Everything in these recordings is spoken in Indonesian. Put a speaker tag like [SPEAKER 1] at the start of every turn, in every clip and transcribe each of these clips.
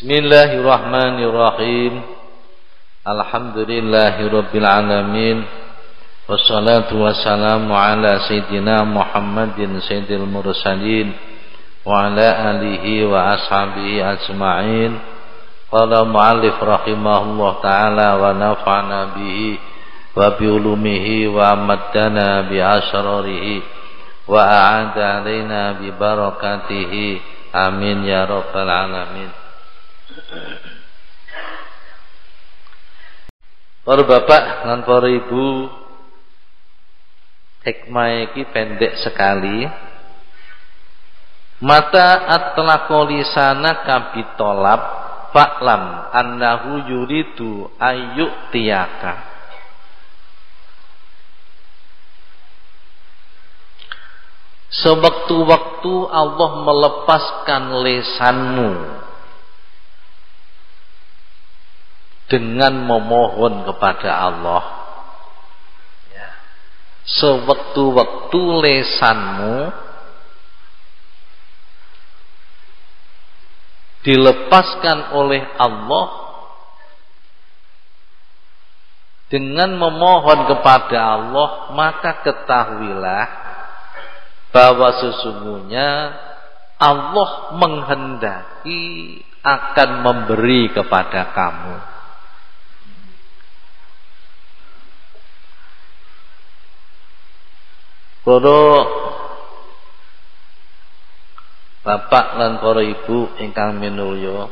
[SPEAKER 1] Bismillahirrahmanirrahim. Alhamdulillahirabbil alamin. Wassalatu wassalamu ala sayyidina Muhammadin sayyidil mursalin wa ala alihi wa ashabihi ajma'in. Qala mu'allif rahimahullah ta'ala wa nafa'na bihi wa bi ulumihi wa amaddana bi asrarihi wa a'ada alaina bi barakatihi. Amin ya rabbal alamin. Para bapak lan para ibu, hikmah iki pendek sekali. Mata atlaqo lisana kabitolab fa'lam annahu yuridu ayyutiyaka. Sewaktu-waktu Allah melepaskan lesanmu dengan memohon kepada Allah, sewaktu-waktu lesanmu dilepaskan oleh Allah dengan memohon kepada Allah, maka ketahuilah bahwa sesungguhnya Allah menghendaki akan memberi kepada kamu. Para bapak lan para ibu ingkang minulya,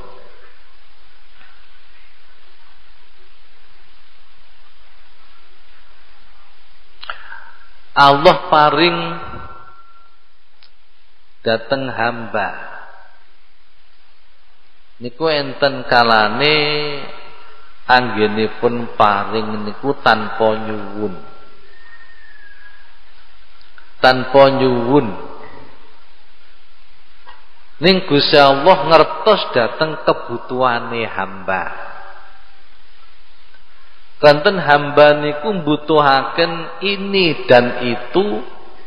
[SPEAKER 1] Allah paring dateng hamba niku enten kalane anggenipun paring niku tanpa nyuwun. Ning Gusti Allah ngertos dateng kebutuhane hamba. Kanten hamba niku mbutuhaken ini dan itu.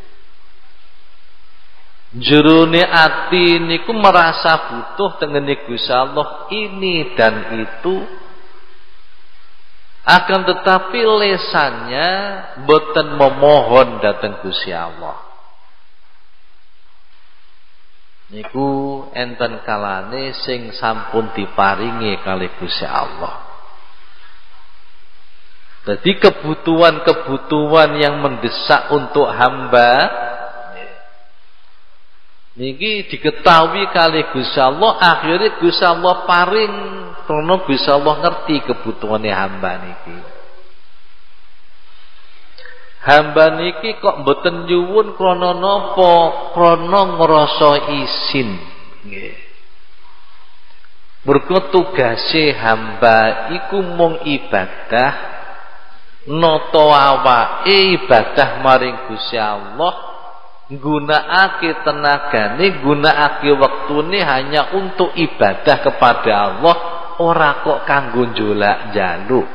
[SPEAKER 1] Jerone ati niku merasa butuh tengene Gusti Allah ini dan itu. Akan tetapi lesannya boten memohon dateng Gusti Allah. Niku enten kalane sing sampun diparingi kalih Gusti Allah. Jadi kebutuhan-kebutuhan yang mendesak untuk hamba niki diketahui kalih Gusti Allah, akhirnya Gusti Allah paring karena Gusti Allah ngerti kebutuhane hamba niki. Hamba niki kok mboten nyuwun krana napa? Krana ngrasa isin. Nggih. Mergo tugase hamba iku mung ibadah, nata awake ibadah maring Gusti Allah, nggunakake tenagane, nggunakake wektune hanya untuk ibadah kepada Allah. Ora kok kanggo njolak-njaluk.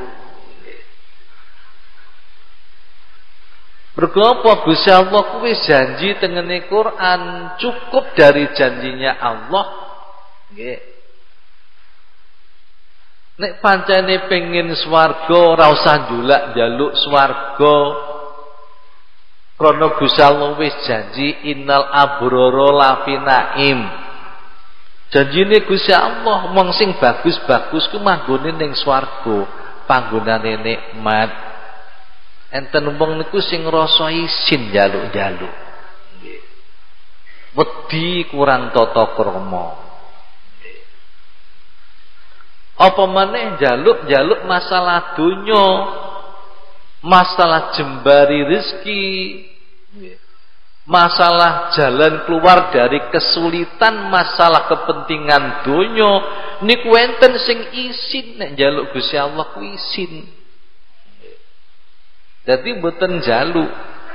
[SPEAKER 1] Mergo apa? Gusti Allah kuwi janji tengene Quran, cukup dari janjinya Allah. Nggih. Nek pancene pengin swarga ora usah njolak-njaluk swarga. Krana Gusti Allah wis janji innal abrara lafi naim. Janjine Gusti Allah mung sing bagus-bagus ku manggone ning swarga, panggonane nikmat. Enten wong niku sing rasa isin njaluk-njaluk. Nggih. Wedi kurang tata krama. Nggih. Apa maneh njaluk-njaluk masalah donya, masalah jembari rezeki. Nggih. Masalah jalan keluar dari kesulitan, masalah kepentingan donya niku enten sing isin. Nek njaluk Gusti Allah ku isin. Dadi mboten njaluk.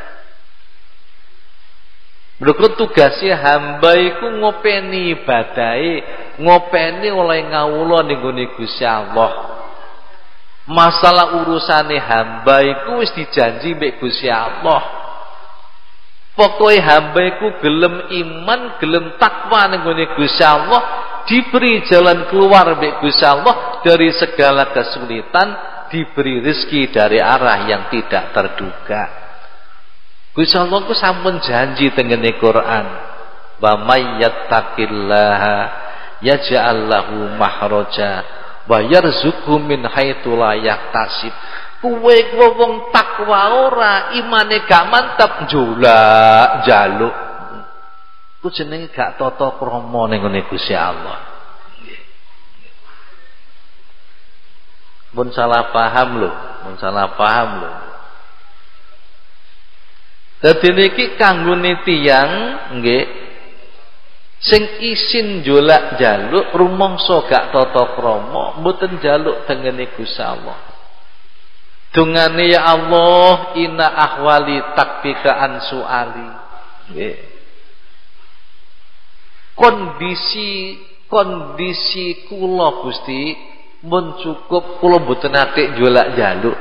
[SPEAKER 1] Mergo tugase hamba iku ngopeni ibadahe, ngopeni oleh ngawula ning gone Gusti Allah. Masalah urusane hamba iku wis dijanji mbek Gusti Allah. Pokoke hamba iku gelem iman, gelem takwa ning gone Gusti Allah, diberi jalan keluar mbek Gusti Allah dari segala kesulitan, diberi rezeki dari arah yang tidak terduga. Gusti Allah ku sampun janji tengene Quran, wa may yattaqillaha yaj'al lahu mahraja wa yarzuqhu min haitsu la yahtasib. Kowe wong takwa ora, imane gak mantap njolak njaluk. Ku jenenge gak tata krama ning ngene Gusti Allah. Mun salah paham lho, mun salah paham lho. Dadi niki kanggone tiyang nggih sing isin njolak njaluk rumangsa gak tata krama, mboten njaluk tengene Gusti Allah. Dungane ya Allah, inna ahwali takbika an suali. Nggih. Kondisi kula Gusti mun cukup, kula mboten nate njolak njaluk.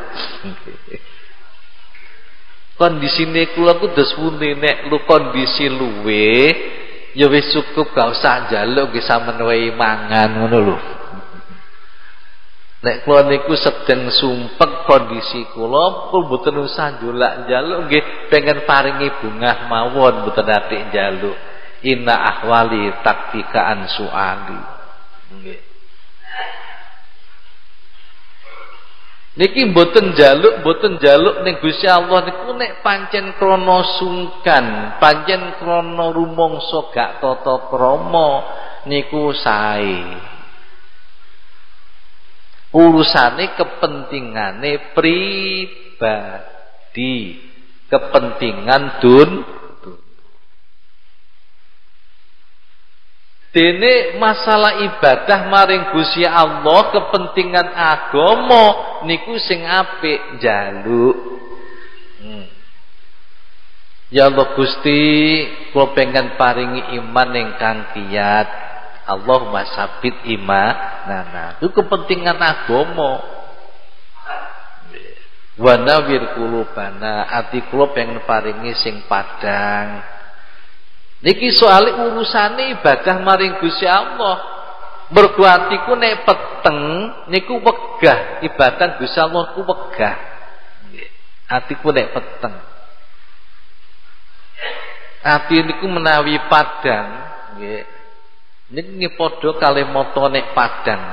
[SPEAKER 1] Kondisine kula ku dos pundi, nek lu kondisi luwe ya wis cukup gak usah njaluk, nggih sampeyan wae mangan ngono lho. Nek kula niku sedeng sumpek kondisi kula mboten usah njolak njaluk, nggih pengen paringi bungah mawon mboten nate njaluk. Inna ahwali takfika an suali. Nggih. Niki mboten njaluk ning Gusti Allah niku nek pancen krana sungkan, pancen krana rumangsa gak tata krama niku sae. Urusane kepentingane pribadi, kepentingan dene masalah ibadah maring Gusti Allah, kepentingan agama niku sing apik njaluk. Ya Allah Gusti, kula pengen paringi iman ingkang kiyat. Allahumma sabit imanana. Itu kepentingan agama. Wa nawwir qulubana, ati kula pengen paringi sing padhang. Niki soal urusane ibadah maring Gusti Allah. Mergo atiku nek peteng niku wegah ibadah Gusti Allah ku wegah. Nggih. Atiku nek peteng. Ati niku menawi padang, nggih. Niki padha kalih mata nek padang.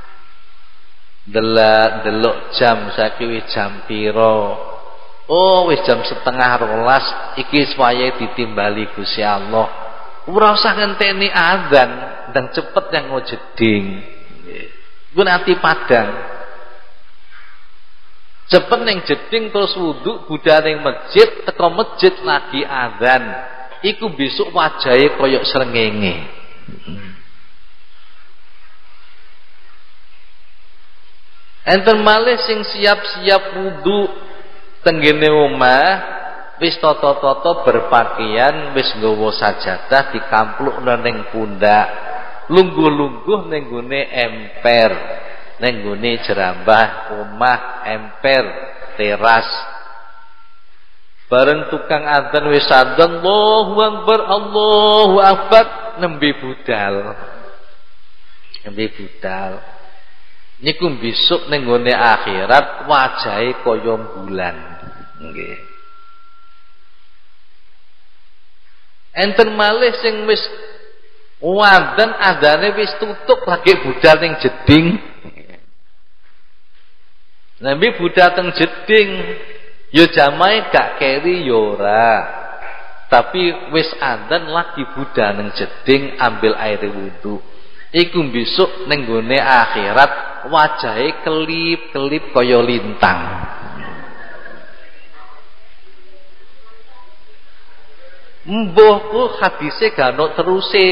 [SPEAKER 1] Delok jam saiki wis jam pira? Oh wis jam 11:30 iki wayahe ditimbali Gusti Allah. Ora usah ngenteni azan dan cepet yang jeding. Iku ati padang. Cepet ning jeding terus wudu budal ning masjid, teko masjid lagi azan. Iku besok wajahe kaya srengenge. Enten malih sing siap-siap wudu tenggene omah wis tata-tata berpakaian, wis nggawa sajadah dikamplukna ning pundak, lungguh-lungguh ning gone emper, ning gone jerambah omah emper teras. Bareng tukang adzan wis adzan Allahu Akbar nembe budal. Nembe budal. Niku besok ning gone akhirat wajahe kaya bulan. Nggih. Enten malih sing wis adzan adzane wis tutup lagi budal ning jeding. Nembe budal teng jeding ya jamahe gak keri ya ora. Tapi wis adzan lagi budal ning jeding ambil air wudu. Iku besok ning gone akhirat wajahe kelip-kelip kaya lintang. Mbuh ku hadise gak ono teruse.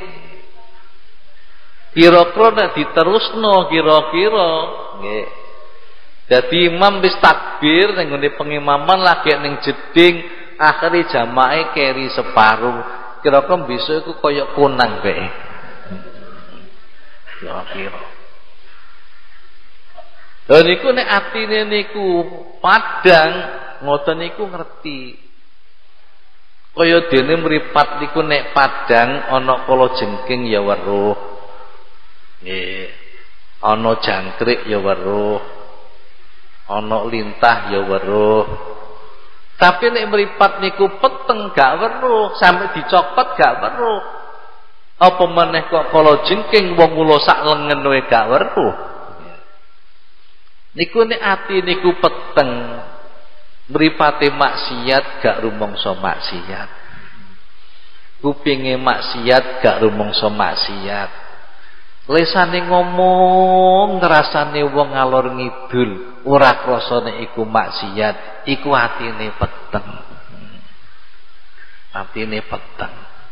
[SPEAKER 1] Kira-kira nek diterusno kira-kira nggih. Dadi imam wis takbir ning gone pengimaman lagi ning jeding, akhire jamaah keri separuh. Kira-kira besok iku kaya kunang bae. Kira-kira. Lha niku nek atine niku padang, ngoten niku ngerti. Kaya dene mripat niku nek padang ana kala jengking ya weruh. Nggih. Ana jangkrik ya weruh. Ana lintah ya weruh. Tapi nek mripat niku peteng gak weruh, sampe dicopot gak weruh. Apa meneh kok kala jengking wong kula sak lengen wae gak weruh. Niku nek ati niku peteng, mripate maksiat gak rumangsa maksiat. Kupinge maksiat gak rumangsa maksiat. Lesane ngomong ngrasane wong ngalor ngidul, ora krasane iku maksiat, iku atine peteng. Atine peteng.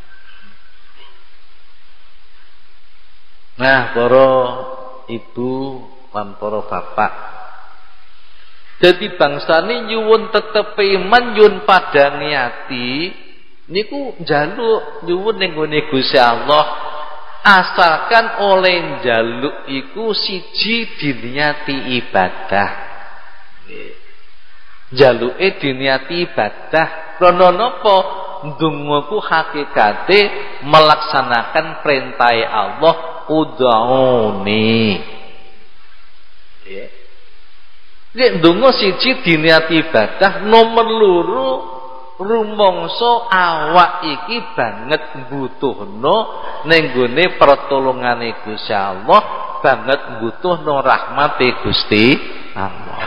[SPEAKER 1] Nah, para ibu lan para bapak, jadi bangsane nyuwun tetep iman nyuwun padangi ati niku njaluk nyuwun ning gone Gusti Allah. Asalkan oleh njaluk iku siji diniati ibadah. Njaluke diniati ibadah. Krana napa? Ndonga ku hakikate melaksanakan perintah Allah, ud'uni. Nek ndonga siji diniati ibadah, nomor loro rumangsa awak iki banget mbutuhno ning gone pertolongane Gusti Allah, banget mbutuhno rahmate Gusti Allah.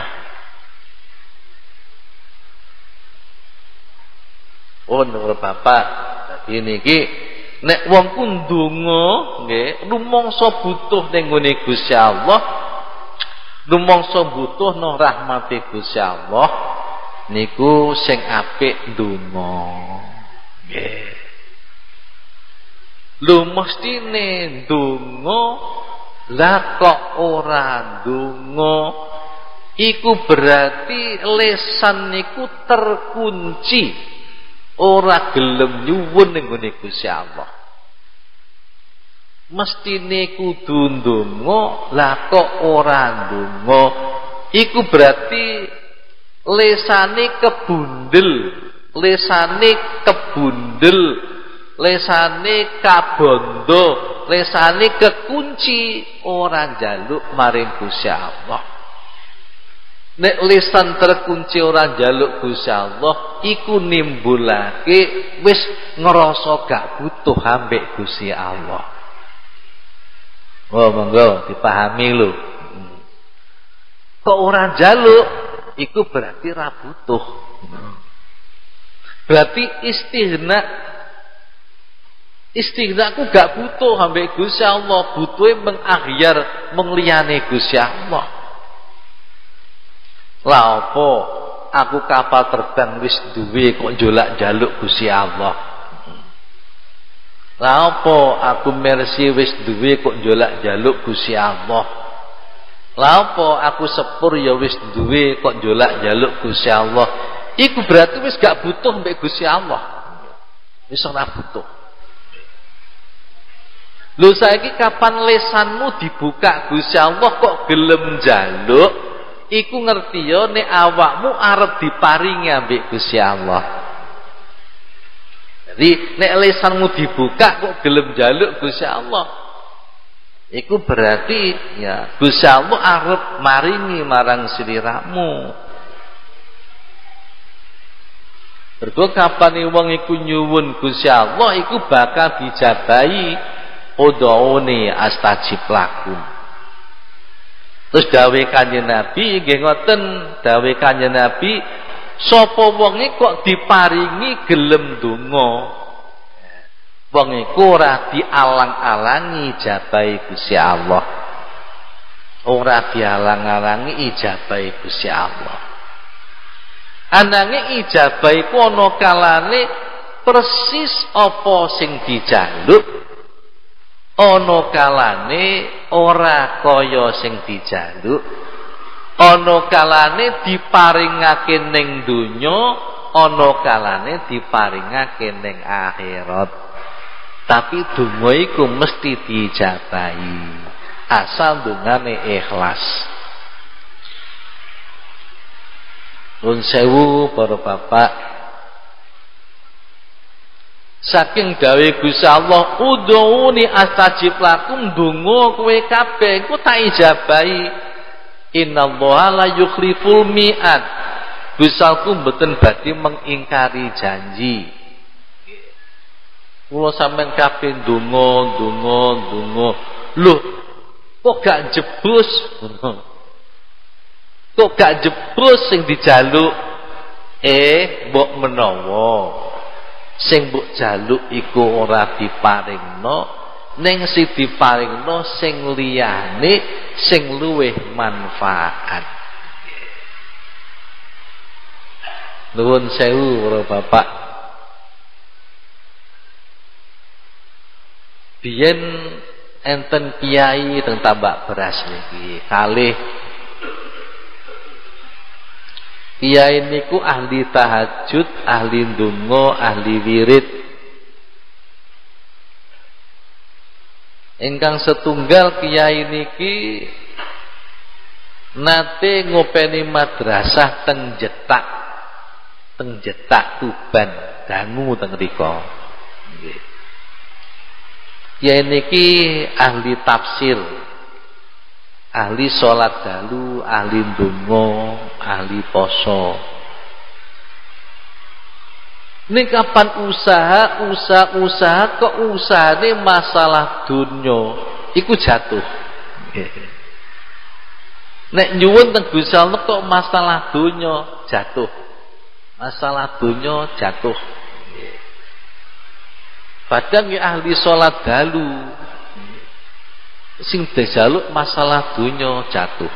[SPEAKER 1] Nur Bapak, dadi niki nek wong ku ndonga nggih rumangsa butuh ning gone Gusti Allah, rumangsa butuhno rahmate Gusti Allah, niku sing apik ndonga. Nggih. Lho mestine ndonga, lah kok ora ndonga, iku berarti lesan niku terkunci, ora gelem nyuwun ning gone Gusti Allah. Mestine kudu ndonga, lah kok ora ndonga, iku berarti lesane kebundel, lesane kebundel, lesane kabondo, lesane kekunci, ora njaluk maring Gusti Allah. Nek lesan terkunci ora njaluk Gusti Allah, iku nimbulake wis ngrasa gak butuh ambek Gusti Allah. Oh monggo dipahami lho. Kok ora njaluk, iku berarti ra butuh. Berarti istighna ku gak butuh ambek Gusti Allah, butuhe mengaghyar mengliyane Gusti Allah. Lah apa aku kapal terbang wis duwe kok njolak njaluk Gusti Allah. Lah apa aku mercy wis duwe kok njolak njaluk Gusti Allah. Lah apa aku sepur ya wis duwe kok njolak njaluk Gusti Allah. Iku berarti wis gak butuh mbek Gusti Allah. Wis ora butuh. Lho saiki kapan lesanmu dibuka Gusti Allah kok gelem njaluk, iku ngerti ya nek awakmu arep diparingi ambek Gusti Allah. Jadi nek lesanmu dibuka kok gelem njaluk Gusti Allah, iku berarti ya Gusti Allah arep maringi marang sliramu. Mergo kapan wong iku nyuwun Gusti Allah iku bakal dijabahi, ud'uni astajib lakum. Terus dawuh Kanjeng Nabi nggih ngoten, dawuh Kanjeng Nabi, sapa wonge kok diparingi gelem donga, wong iku ora dialang-alangi ijabahe Gusti Allah. Ora dialang-alangi ijabahe Gusti Allah. Ananging ijabah iku ana kalane persis apa sing dijaluk, ana kalane ora kaya sing dijaluk, ana kalane diparingake ning donya, ana kalane diparingake ning akhirat. Tapi donga iku mesti diijabahi asal dungane ikhlas. Nun sewu para bapak, Saking dawe Gusti Allah, ud'uni astajib lakum, ndonga kowe kabeh engko tak ijabahi. Innallaha la yukhliful mi'ad. Gusti Allah mboten badhe mengingkari janji. Kula sampean kabeh ndonga. Loh, kok gak jebus? Kok gak jebus sing dijaluk? Mbok menawa sing mbok jaluk iku ora diparingno, ning sing diparingno sing liyane sing luwih manfaat. Nuwun sewu para bapak. Biyen enten kiai teng tambak beras niki kalih kiai niku ahli tahajud, ahli ndonga, ahli wirid. Ingkang setunggal kiai niki nate ngopeni madrasah teng Jetak Tuban, dangu teng rika. Nggih. Kiai niki ahli tafsir, ahli sholat dalu, ahli ndonga, ahli poso. Ini kapan usaha kok usahane masalah dunya iku jatuh. Nek nyuwun teng Gusti Allah kok masalah dunya jatuh. Masalah dunya jatuh. Padahal ya ahli sholat dalu sing dijaluk masalah dunya jatuh.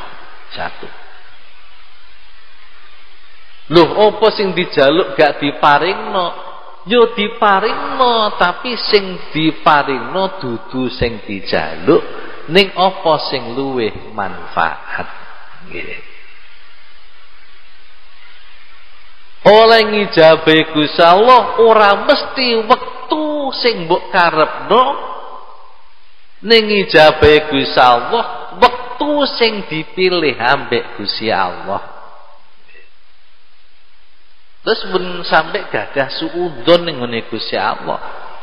[SPEAKER 1] Loh, apa sing dijaluk gak diparingno? Yo diparingno, tapi sing diparingno dudu sing dijaluk, ning apa sing luwih manfaat. Nggih. Oleh ngijabahi Gusti Allah ora mesti wektu sing mbok karepno, ning ngijabahi Gusti Allah wektu sing dipilih ambek Gusti Allah. Terus pun sampai gadah suudzon ning ngene Gusti Allah.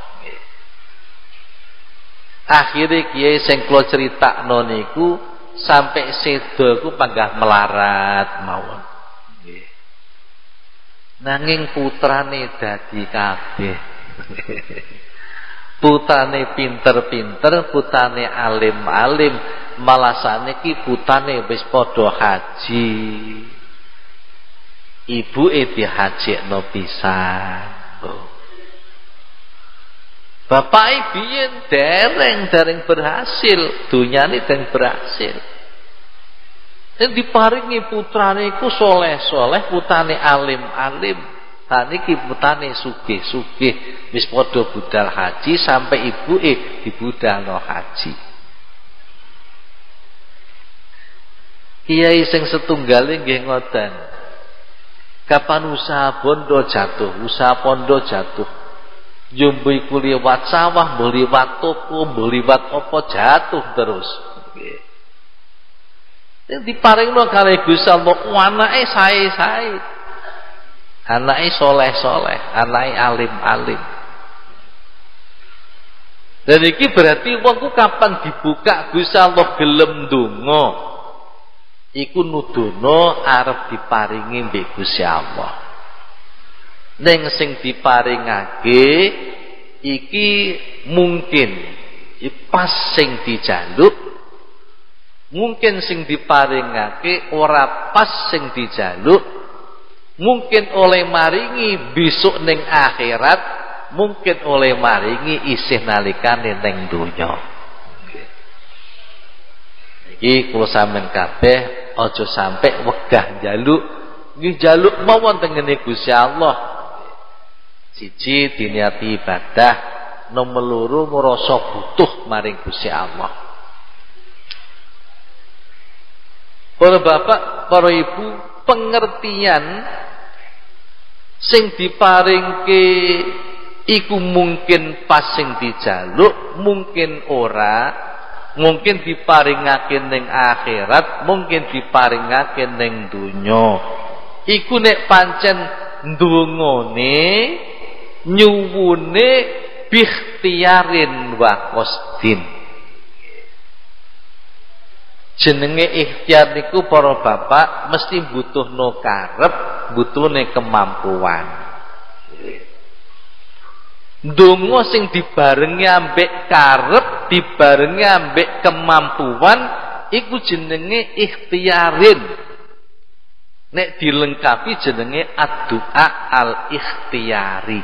[SPEAKER 1] Akhire kiai sing kula critakno niku sampai sedo iku panggah melarat mawon. Nggih. Nanging putrane dadi kabeh. Putrane pinter-pinter, putrane alim-alim, malah saniki putrane wis padha haji. Ibuke dihajekno pisan. Bapake biyen dereng berhasil, dunyane dereng berhasil. Dan diparingi putrane iku soleh-soleh, putrane alim-alim. Saniki putrane sugih-sugih, wis padha budal haji sampai ibuke dibudalno haji. Kiai sing setunggale nggih ngoten. Kapan usaha bondo jatuh, usaha pondo jatuh. Jumbo iku liwat sawah, liwat toko, liwat apa jatuh terus. Nek diparingno kalih Gusti Allah anake sae-sae. Anake soleh-soleh, anake alim-alim. Dan iki berarti wong ku kapan dibuka Gusti Allah gelem ndonga. Iku nudono arep diparingi mbek Gusti Allah. Ning sing diparingake iki mungkin pas sing dijaluk, mungkin sing diparingake ora pas sing dijaluk, mungkin oleh maringi besok ning akhirat, mungkin oleh maringi isih nalikane ning donya. Iki kula sampeyan kabeh aja sampai wegah njaluk, nggih njaluk mawon teng ngene Gusti Allah. Siji diniati ibadah, nomor loro ngrasa butuh maring Gusti Allah. Para bapak, para ibu, pengertian sing diparingke iku mungkin pas sing dijaluk, mungkin ora. Mungkin diparingake ning akhirat, mungkin diparingake ning donya. Iku nek pancen ndongane nyuwune bikhtiyarin wa qasdin. Jenenge ikhtiar niku para bapak mesti butuhno karep, butuhne kemampuan. Donga sing dibarengi ambek karep, dibarengi ambek kemampuan iku jenenge ikhtiarin. Nek dilengkapi jenenge ad-du'a al-ikhtiyari.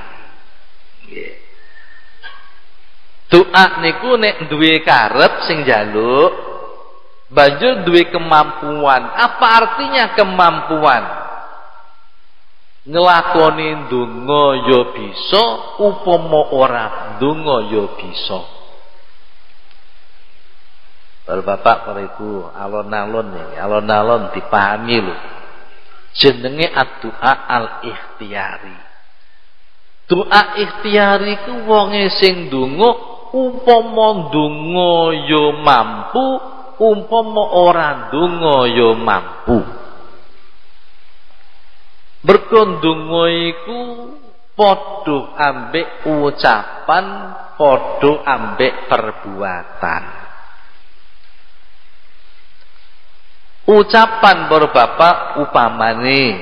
[SPEAKER 1] Doa niku nek duwe karep sing njaluk, banjur duwe kemampuan. Apa artinya kemampuan? Ngelakoni ndonga ya bisa, upama ora ndonga ya bisa. Para bapak, para ibu, alon-alon iki, alon-alon dipahami lho. Jenenge ad-du'a al-ikhtiyari. Doa ikhtiyari ku wonge sing ndonga upama ndonga ya mampu, umpama ora ndonga ya mampu. Mergo ndonga iku padha ambek ucapan, padha ambek perbuatan. Ucapan para bapak upamane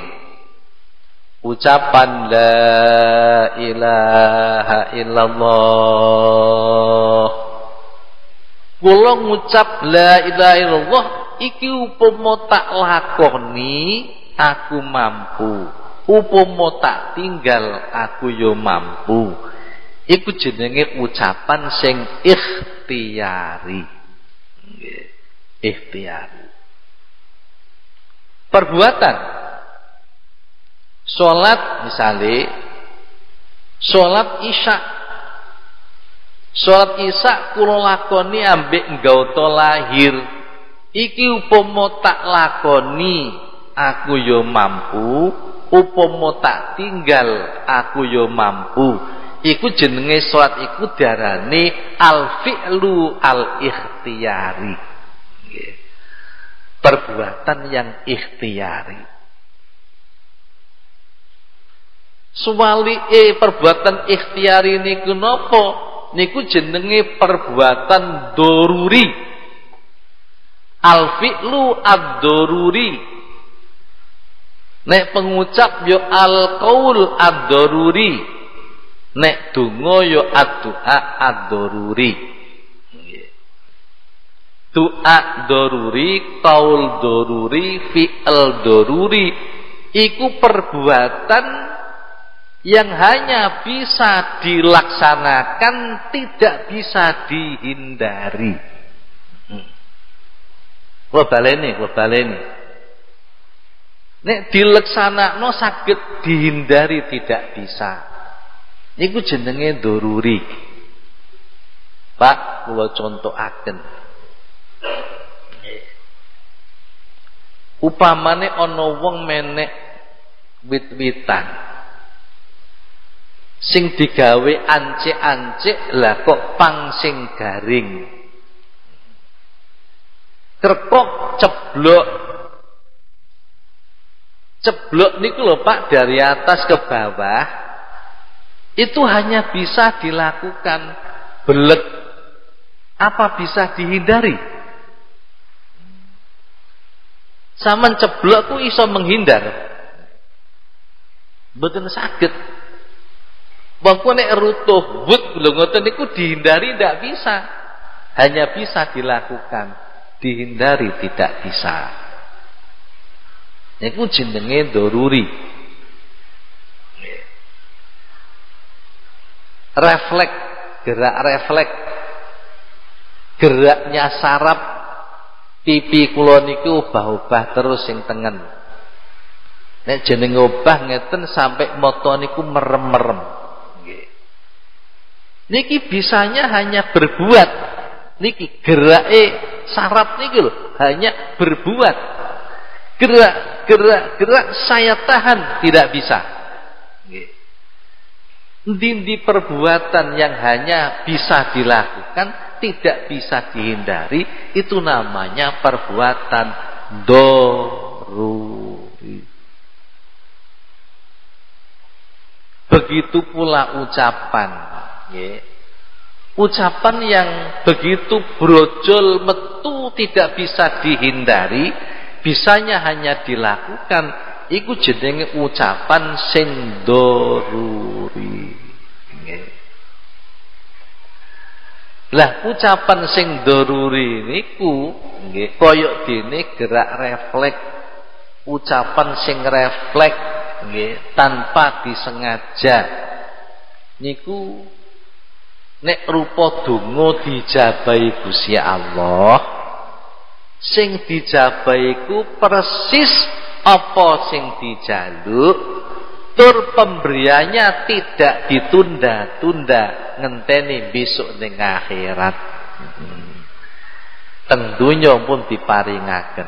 [SPEAKER 1] ucapan la ilaha illallah. Kula ngucap la ilaha illallah iki upama tak lakoni aku mampu, upama tak tinggal aku yo mampu. Iku jenenge ucapan sing ikhtiyari. Nggih, ikhtiyari. Perbuatan salat misale salat isya. Salat isya kula lakoni ambek nggauta lahir. Iki upama tak lakoni aku yo mampu, upama tak tinggal aku yo mampu. Iku jenenge salat iku diarani al-fi'lu al-ikhtiyari. Nggih. Perbuatan yang ikhtiyari. Suwali perbuatan ikhtiyari niku napa? Niku jenenge perbuatan doruri. Al-fi'lu ad-doruri. Nek pengucap yo al-qaul ad-doruri. Nek donga yo ad-du'a ad-doruri. Doa doruri, qaul doruri, fi'l doruri. Iku perbuatan yang hanya bisa dilaksanakan, tidak bisa dihindari. Kula baleni. Nek dilaksanakno saged dihindari tidak bisa. Iku jenenge doruri. Pak, kula contohaken. Upamane ana wong menek wit-witan sing digawe ancik-ancik, lah kok pang sing garing. Krepok ceblok. Ceblok niku lho Pak, dari atas ke bawah itu hanya bisa dilakukan. Belek apa bisa dihindari? Saman ceblok ku iso menghindar. Mboten saged. Wong nek rutuh wut lho ngoten niku dihindari ndak bisa. Hanya bisa dilakukan, dihindari tidak bisa. Niku jenenge doruri. Refleks, gerak refleks. Geraknya saraf pipi kula niku obah-obah terus sing tengen. Nek jenenge obah ngeten sampai mata niku merem-merem. Nggih. Niki bisanya hanya berbuat. Niki gerake saraf niki lho, hanya berbuat. Gerak saya tahan tidak bisa. Nggih. Endi perbuatan yang hanya bisa dilakukan, tidak bisa dihindari, itu namanya perbuatan doruri. begitu pula ucapan, nggih. Ucapan yang begitu brojol metu tidak bisa dihindari, bisanya hanya dilakukan, iku jenenge ucapan sing doruri. Nggih. Lah ucapan sing doruri niku nggih kaya dene gerak refleks, ucapan sing refleks nggih tanpa disengaja niku nek rupa donga dijabahi Gusti Allah, sing dijabahi iku persis apa sing dijaluk, tur pemberiannya tidak ditunda-tunda ngenteni besok ning akhirat. Teng donya pun diparingaken.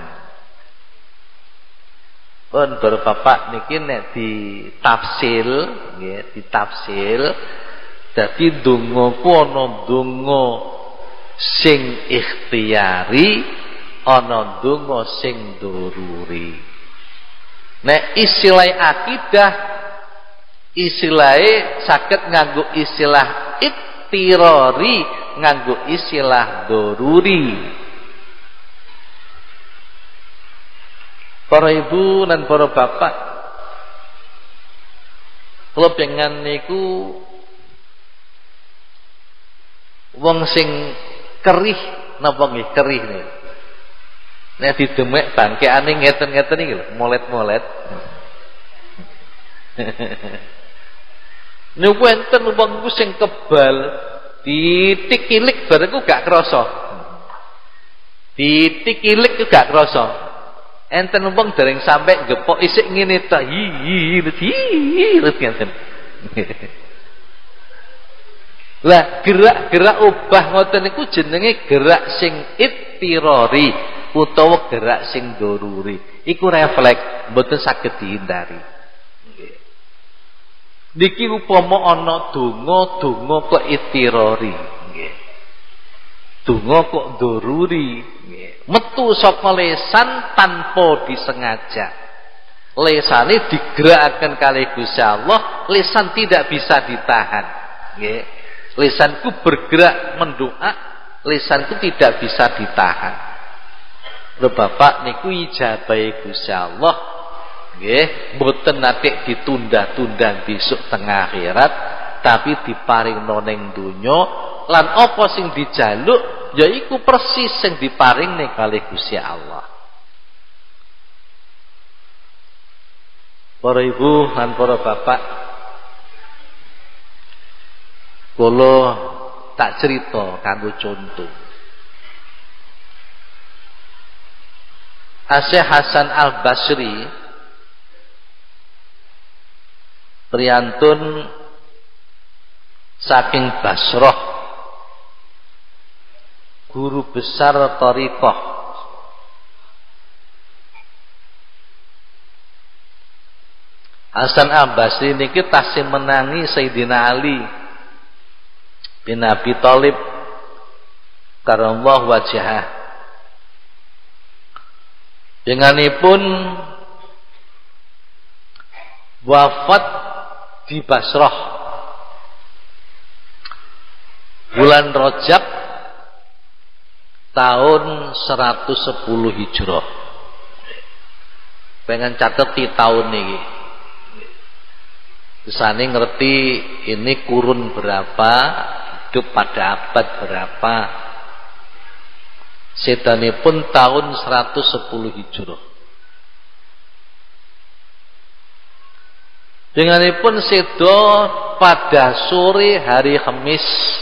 [SPEAKER 1] Pun Bapak niki nek ditafsil nggih, ditafsil dadi donga ku ana donga sing ikhtiyari, ana donga sing doruri. Nek istilah akidah, istilahnya saged nganggo istilah ittirori, nganggo istilah doruri. Para ibu dan para bapak, kalau pengen niku wong sing kerih napa nggih kerih niku. Nek didemek bangkeane ngeten-ngeten iki lho, molet-molet. Niku enten wong ku sing kebal, ditikilik bareng ku gak krasa. Ditikilik ku gak krasa. Enten wong dereng sampe gepok isik ngene ta, hi ngeten. Lah gerak-gerak obah ngoten niku jenenge gerak sing ittirori utawa gerak sing doruri. Iku refleks, mboten saged dihindari. Niki upama ana donga kok ittirori, nggih. Donga kok doruri, nggih. Metu saka lesan tanpa disengaja. Lesane digerakaken kalih Gusti Allah, lesan tidak bisa ditahan, nggih. Lesanku bergerak mendoa, lesanku tidak bisa ditahan. Lho Bapak niku ijabahe Gusti Allah nggih mboten nate ditunda-tunda besok tengah akhirat, tapi diparingno ning donya, lan apa sing dijaluk yaiku persis sing diparingne kalih Gusti Allah. Para ibu lan para bapak, kula tak cerita kanggo contoh. Syekh Hasan Al-Basri priyantun saking Basrah, guru besar thariqah. Hasan Al-Basri niki tasih menangi Sayyidina Ali bin Abi Thalib karamallahu wajhah. Denganipun wafat di Basrah bulan Rajab tahun 110 Hijrah. Pengen catet di tahun niki. Kesane ngerti ini kurun berapa, hidup pada abad berapa. Sedanipun tahun 110 Hijrah. Denganipun sedo pada sore hari Kamis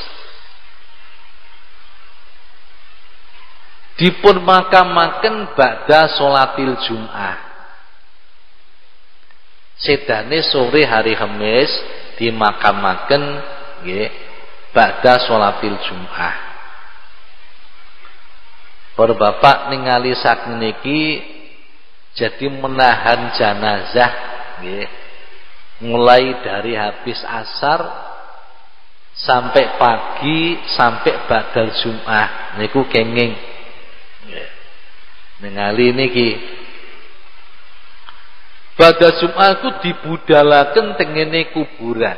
[SPEAKER 1] dipun makamaken ba'da sholatil Jum'ah. Sedane sore hari Kamis dimakamaken nggih ba'da sholatil Jum'ah. Para bapak ningali sakniki jadi menahan jenazah nggih. Mulai dari habis asar sampai pagi sampai badal Jum'ah niku kenging. Ningali niki. pada Jumat ku dibudalaken tengene kuburan.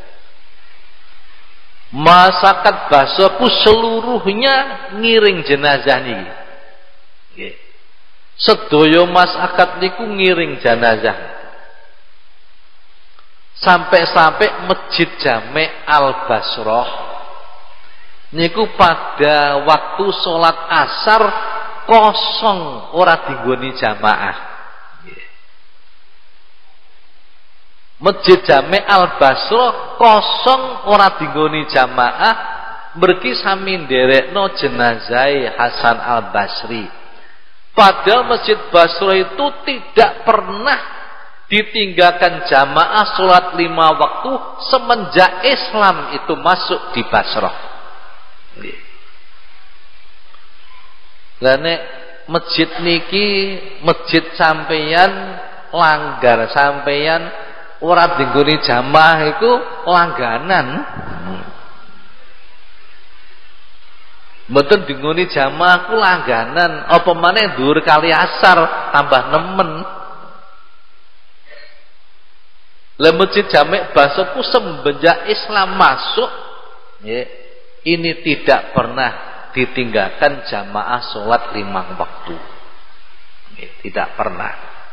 [SPEAKER 1] Masyarakat basoku seluruhnya ngiring jenazah niki. Nggih. Sedaya masyarakat niku ngiring jenazah. Sampai-sampai Masjid Jami' Al-Basrah niku pada waktu sholat asar kosong, ora dinggoni jamaah. Masjid Jami' Al-Basrah kosong, ora dinggoni jamaah, mergi sami nderekno jenazah Hasan Al-Basri. Padahal Masjid Basrah itu tidak pernah ditinggalkan jamaah sholat 5 waktu semenjak Islam itu masuk di Basrah. Lah nek masjid niki masjid sampeyan langgar sampeyan ora dinggoni jamaah iku langganan. Mboten dinggoni jamaah ku langganan, apa maneh dhuwur kali asar tambah nemen. Lah Masjid Jami' Basrah ku semenjak Islam masuk, ya, ini tidak pernah ditinggalkan jamaah sholat 5 waktu. Ya, tidak pernah.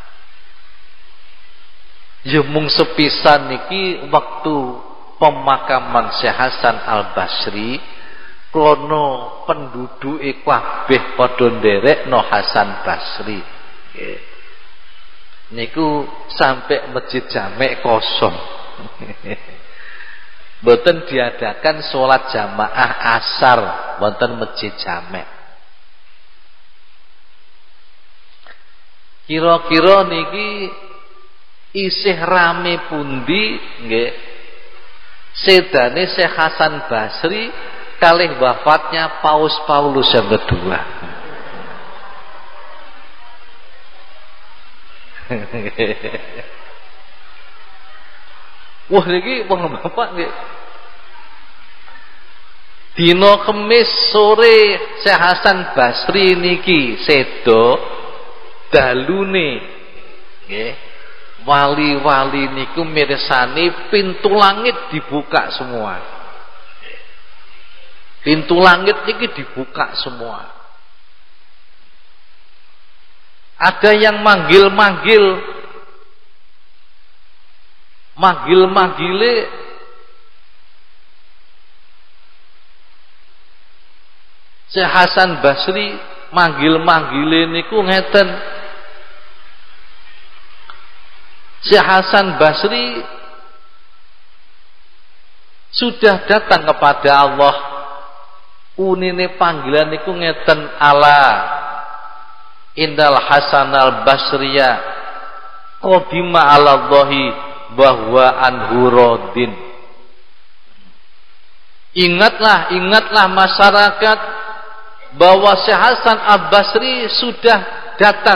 [SPEAKER 1] Ya mung sepisan niki waktu pemakaman Syekh Hasan Al-Basri, krono penduduke kabeh padha nderekno Hasan Basri. Nggih. Niku sampai Masjid Jami' kosong. Mboten diadakan sholat jamaah asar wonten Masjid Jami'. Kira-kira niki isih rame pundi nggih sedane Syekh Hasan Basri kalih wafatnya Paus Paulus yang kedua. Wah niki wong bapak nggih. Dina Kamis sore Syekh Hasan Basri niki sedo dalune nggih. Wali-wali niku mirsani pintu langit dibuka semua. Pintu langit niki dibuka semua. Ada yang manggil-manggile Syekh Hasan Basri, manggil-manggile niku ngeten. Syekh Hasan Basri sudah datang kepada Allah. Unine panggilan niku ngeten, ala Indal Hasan Al-Basriya qadima ala Allahi bahwa anhu radin. Ingatlah masyarakat bahwa Syekh Hasan Al-Basri sudah datang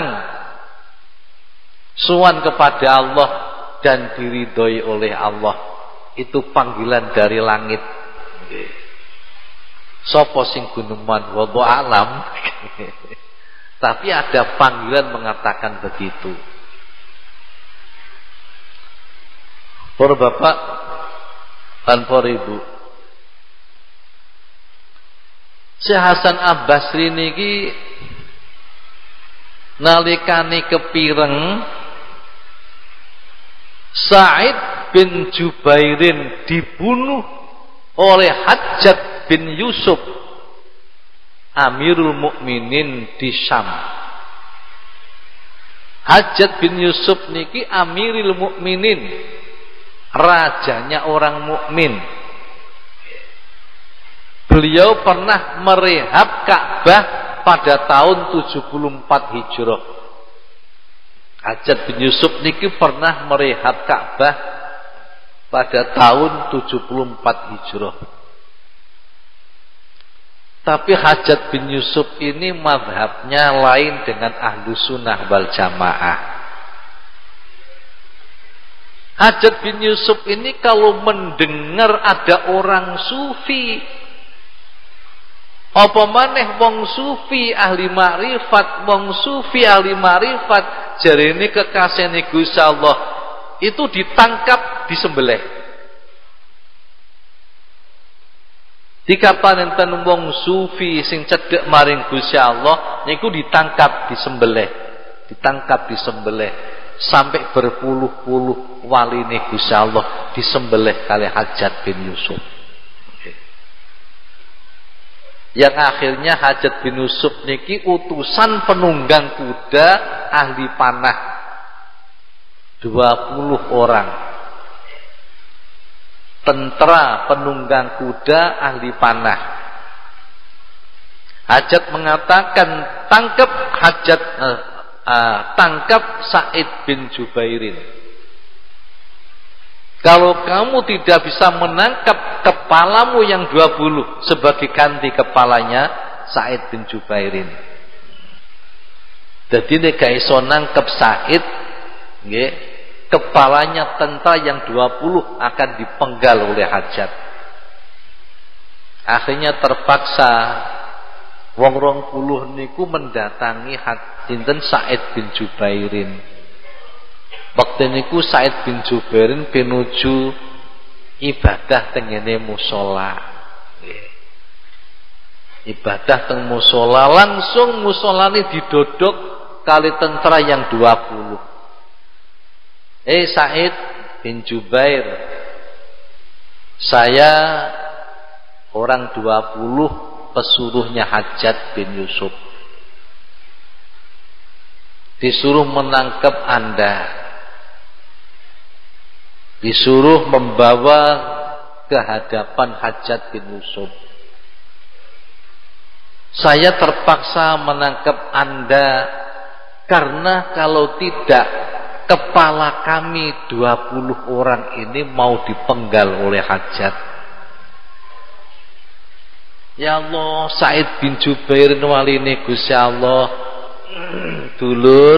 [SPEAKER 1] sowan kepada Allah dan diridhoi oleh Allah. Itu panggilan dari langit. Sapa sing guneman wallahu alam. Tapi ada panggilan mengatakan begitu. Para bapak dan para ibu, Syekh Hasan Al-Basri niki nalikane kepireng Sa'id bin Jubairin dibunuh oleh Hajjaj bin Yusuf, Amirul Mukminin di Syam. Hajjaj bin Yusuf niki Amirul Mukminin, rajanya orang mukmin. Beliau pernah merehab Ka'bah pada tahun 74 Hijrah. Hajjaj bin Yusuf niki pernah merehab Ka'bah pada tahun 74 Hijrah. Tapi Hajjaj bin Yusuf ini mazhabnya lain dengan ahlu sunnah wal jamaah. Hajjaj bin Yusuf ini kalau mendengar ada orang sufi, apa maneh wong sufi ahli makrifat, wong sufi ahli makrifat jarene kekasihane Gusti Allah itu ditangkap, disembelih. Dikapan enten wong sufi sing cedhek maring Gusti Allah niku ditangkap, disembelih. Ditangkap, disembelih sampai berpuluh-puluh waline Gusti Allah disembelih kali Hajjat bin Yusuf. Yang akhirnya Hajjat bin Yusuf niki utusan penunggang kuda ahli panah 20 orang. Tentara penunggang kuda ahli panah. Hajjat mengatakan tangkap tangkap Sa'id bin Jubairin. Kalau kamu tidak bisa menangkap kepalamu yang 20 sebagai ganti kepalanya Sa'id bin Jubairin. Jadi nek gak iso nangkep Sa'id, nggih, kepalanya tentara yang 20 akan dipenggal oleh Hajjat. Akhirnya terpaksa wong 20 niku mendatangi sinten Sa'id bin Jubairin. Waktu niku Sa'id bin Jubairin pinuju ibadah tengene musola. Ibadah teng musola, langsung musolane didodok kali tentara yang 20. Sa'id bin Jubair, saya orang 20 pesuruhnya Hajjat bin Yusuf, disuruh menangkap Anda, disuruh membawa ke hadapan Hajjat bin Yusuf. Saya terpaksa menangkap Anda karena kalau tidak kepala kami 20 orang ini mau dipenggal oleh Hajjat. Ya Allah, Sa'id bin Jubair waline Gusti Allah, dulur,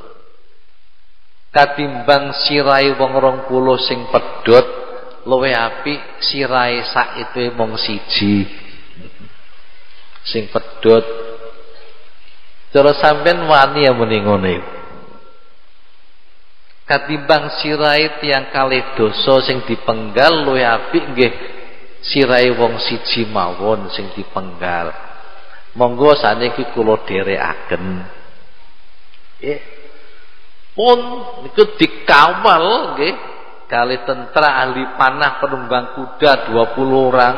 [SPEAKER 1] katimbang sirai wong 20 sing pedhot luwih apik sirai Sa'id mung siji sing pedhot. Cara sampean wani ya muni ngono. Katimbang sirai tiyang kalih dosa sing dipenggal luwih apik nggih sirai wong siji mawon sing dipenggal. Monggo saniki kula dherekaken. Pun niku dikawal nggih kali tentara ahli panah penunggang kuda 20 orang,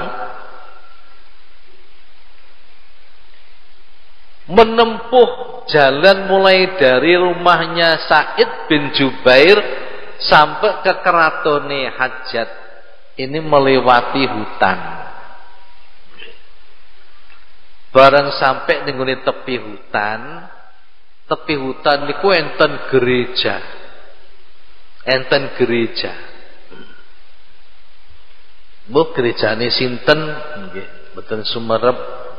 [SPEAKER 1] menempuh jalan mulai dari rumahnya Sa'id bin Jubair sampai ke keratone Hajjat. Ini melewati hutan. Barang sampai ning tepi hutan niku enten gereja. Enten gereja. Mbok gerejane sinten nggih, mboten sumerep.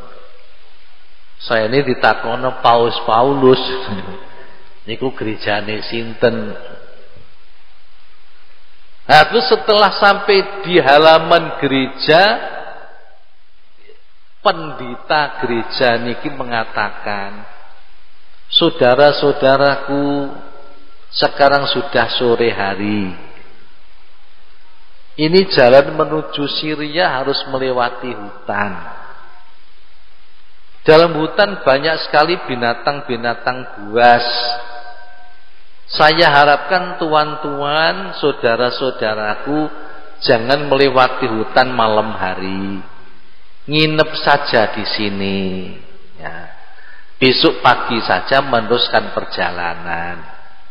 [SPEAKER 1] Saya ini ditakono Paus Paulus. Niku gerejane sinten? Nah, terus setelah sampai di halaman gereja, pendeta gereja niki mengatakan, saudara-saudaraku, sekarang sudah sore hari. Ini jalan menuju Syria harus melewati hutan. Dalam hutan banyak sekali binatang-binatang buas. Saya harapkan tuan-tuan, saudara-saudaraku, jangan melewati hutan malam hari. Nginep saja di sini. Ya. Besok pagi saja meneruskan perjalanan.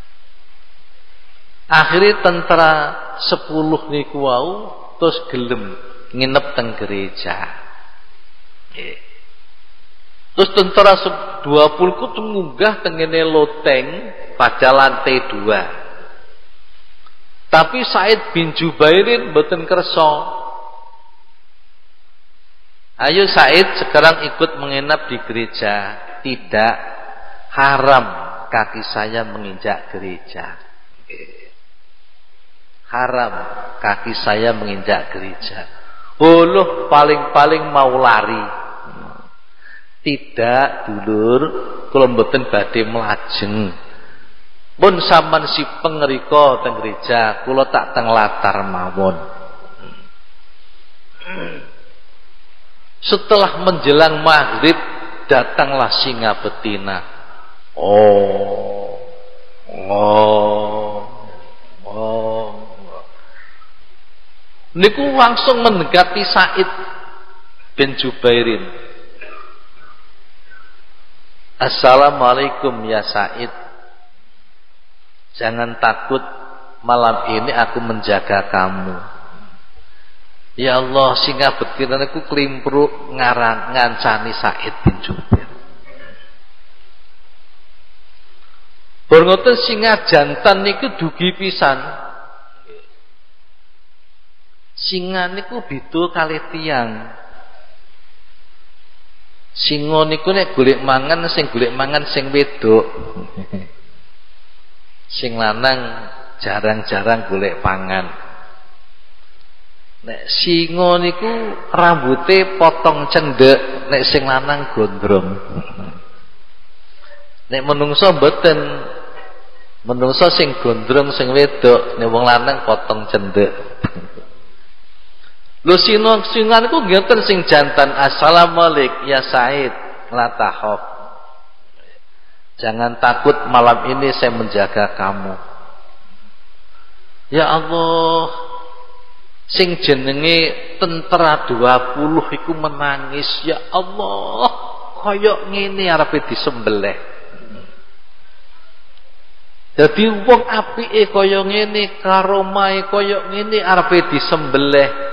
[SPEAKER 1] Akhirnya tentara 10 niku wau terus gelem nginep teng gereja. Terus tentara 20 ku munggah tengene loteng pada lantai 2. Tapi Sa'id bin Jubairin mboten kersa. Ayo Sa'id sekarang ikut menginap di gereja. Tidak, haram kaki saya menginjak gereja. Haram kaki saya menginjak gereja. Loh, paling-paling mau lari. Tidak, dulur, kula mboten badhe mlajeng. Pun sampean si pengeriko teng gereja, kula tak teng latar mawon. Setelah menjelang maghrib datanglah singa betina. Niku langsung mendekati Said bin Jubairin. Assalamualaikum ya Said. Jangan takut, malam ini aku menjaga kamu. Ya Allah, singa betina niku klimpruk ngancani Said bin Jubair. Bar ngoten singa jantan niku dugi pisan. Singa niku beda kalih tiyang. Singa niku nek golek mangan sing wedok. Sing lanang jarang-jarang golek pangan. Nek singa niku rambute potong cendhek, nek sing lanang gondrong. Nek menungso mboten. Menungso sing gondrong sing wedok, nek wong lanang potong cendhek. Lho singa niku ngeten sing jantan. Assalamualaikum ya Said, la tahaf. Jangan takut, malam ini saya menjaga kamu. Ya Allah, sing jenenge tentara 20 iku menangis. Ya Allah, koyok ngene arepe disembelih. Dadi wong apike kaya ngene, karomahe kaya ngene arepe disembelih.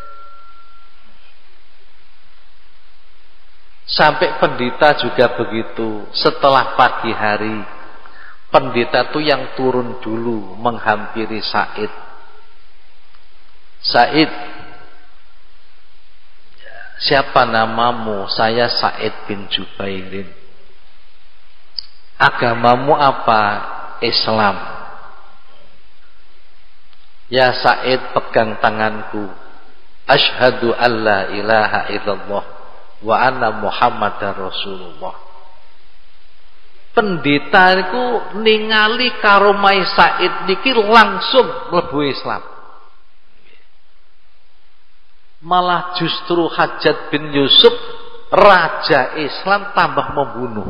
[SPEAKER 1] Sampai pendeta juga begitu. Setelah pagi hari, pendeta itu yang turun dulu menghampiri Said. Said, siapa namamu? Saya Said bin Jubairin. Agamamu apa? Islam. Ya Said, pegang tanganku. Asyhadu alla ilaha illallah wa anna Muhammadar Rasulullah. Pendeta niku ningali karomai Said niki langsung mlebu Islam. Malah justru Hajjaj bin Yusuf, raja Islam, tambah membunuh.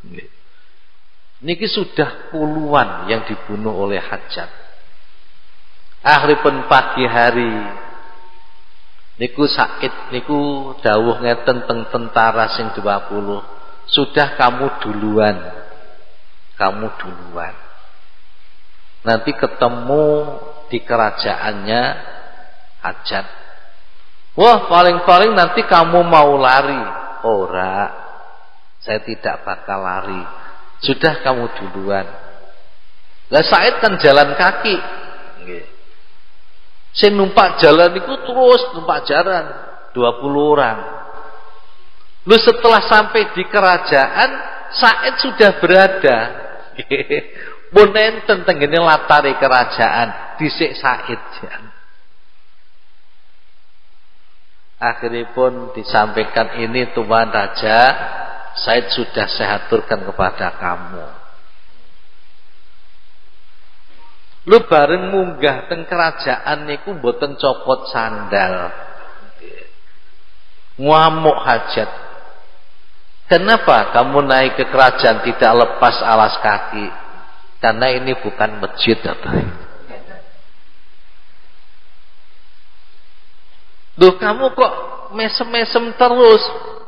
[SPEAKER 1] Niki sudah puluhan yang dibunuh oleh Hajjaj. Akhiripun pagi hari niku Said niku dawuh ngeten teng tentara sing 20. Sudah kamu duluan. Kamu duluan. Nanti ketemu di kerajaannya Hajjaj. Wah, paling-paling nanti kamu mau lari. Ora. Saya tidak bakal lari. Sudah kamu duluan. Lah Said kan jalan kaki. Nggih. Saya numpak jalan itu terus numpak jalan 20 orang. Lu setelah sampai di kerajaan, Said sudah berada. Mun enten tenggene latare kerajaan, dhisik Said. Akhirnya pun disampaikan ini Tuan Raja, Said sudah saya aturkan kepada kamu. Lu bareng munggah teng kerajaan niku mboten copot sandal. Ngamuk Hajjaj. Kenapa kamu naik ke kerajaan tidak lepas alas kaki? Karena ini bukan masjid, Duh, kamu kok mesem-mesem terus?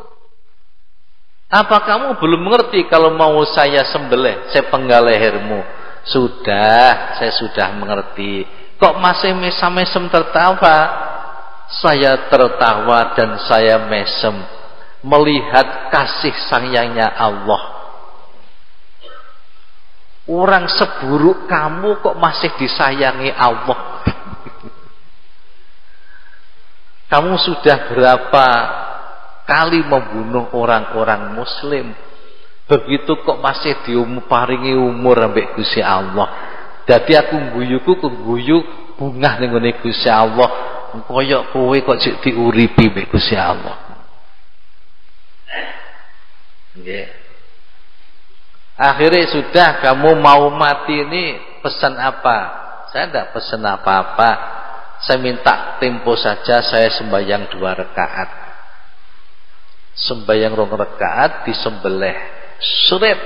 [SPEAKER 1] Apa kamu belum mengerti kalau mau saya sembelih, saya penggal lehermu? Sudah, saya sudah mengerti. Kok masih mesem-mesem tertawa? Saya tertawa dan saya mesem melihat kasih sayangnya Allah. Orang seburuk kamu kok masih disayangi Allah? Kamu sudah berapa kali membunuh orang-orang muslim, begitu kok masih paringi umur ambek Gusti Allah. Dadi aku guyuku keguyu bungah ning ngene Gusti Allah, koyok kowe kok sik diuripi mbek Gusti Allah. Nggih. Akhirnya sudah, kamu mau mati ini pesan apa? Saya tidak pesan apa-apa. Saya minta tempo saja, saya sembahyang 2 rakaat. Sembahyang 2 rakaat disembelih. Suret.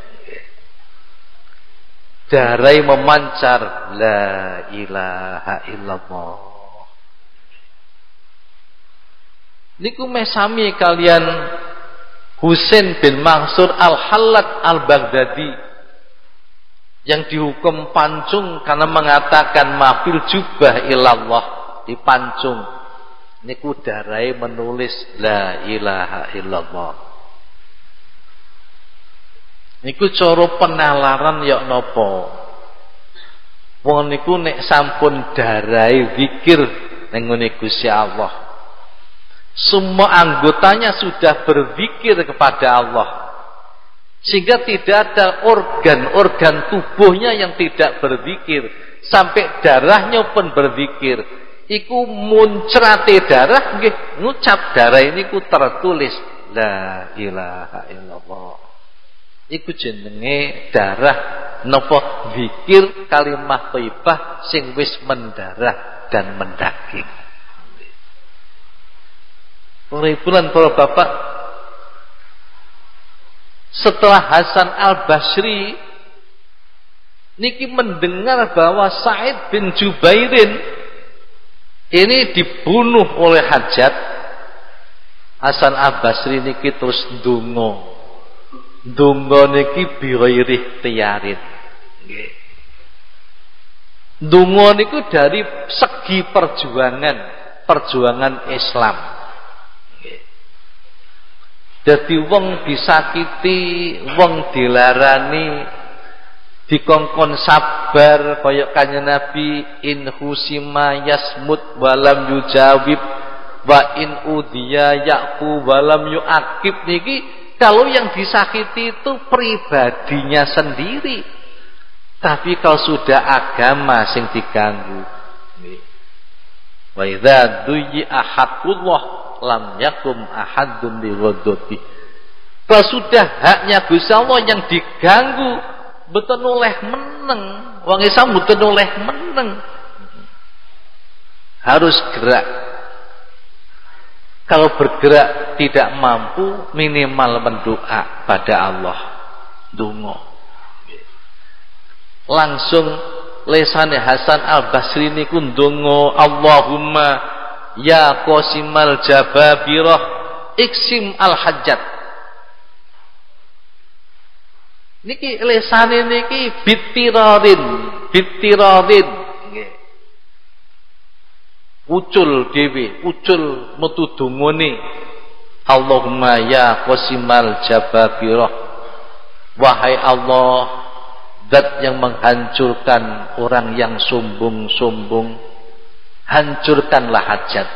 [SPEAKER 1] Darai memancar. La ilaha illallah. Niku mesami kalian Husain bin Mansur Al-Hallat Al-Baghdadi yang dihukum pancung karena mengatakan mafil jubah ilallah, dipancung. Niku darai menulis la ilaha illallah. Niku cara penalaran ya napa? Wong niku nek sampun darai zikir ning ngene Gusti Allah, semua anggotanya sudah berzikir kepada Allah, sehingga tidak ada organ-organ tubuhnya yang tidak berzikir. Sampai darahnya pun berzikir. Iku muncrate darah nggih, ngucap darah ini ku tertulis la ilaha illallah. Iku jenenge darah napa zikir kalimah thayyibah sing wis mendarah dan mendaging. Bulan para bapak, setelah Hasan Al-Basri niki mendengar bahwa Sa'id bin Jubairin ini dibunuh oleh Hajjaj, Hasan Al-Basri niki terus ndonga niki bighairi tiyarin. Ndonga niku dari segi perjuangan Islam. Dadi wong disakiti, wong dilarani, dikongkon sabar kaya Kanjeng Nabi, in husima yasmut walam yujawib wa in udiya yaqu walam yuakib. Niki kalau yang disakiti itu pribadinya sendiri, tapi kalau sudah agama sing diganggu, wa idza duyi'a haqqullah lam yakum ahadun lighadati. Kalau sudah haknya Gusti Allah yang diganggu, betul oleh meneng, wong Islam betul oleh meneng. Harus gerak. Kalau bergerak tidak mampu, minimal mendoa pada Allah. Donga. Langsung lesane Hasan Al-Basri niku ndonga, Allahumma ya qasimal jababirah iksim al-hajjat. Niki lesane niki bitirarin nggih. Ucul dhewe, ucul metu dongane, Allahumma ya qasimal jababirah, wahai Allah, zat yang menghancurkan orang yang sombong-sombong, hancurkanlah Hajjaj.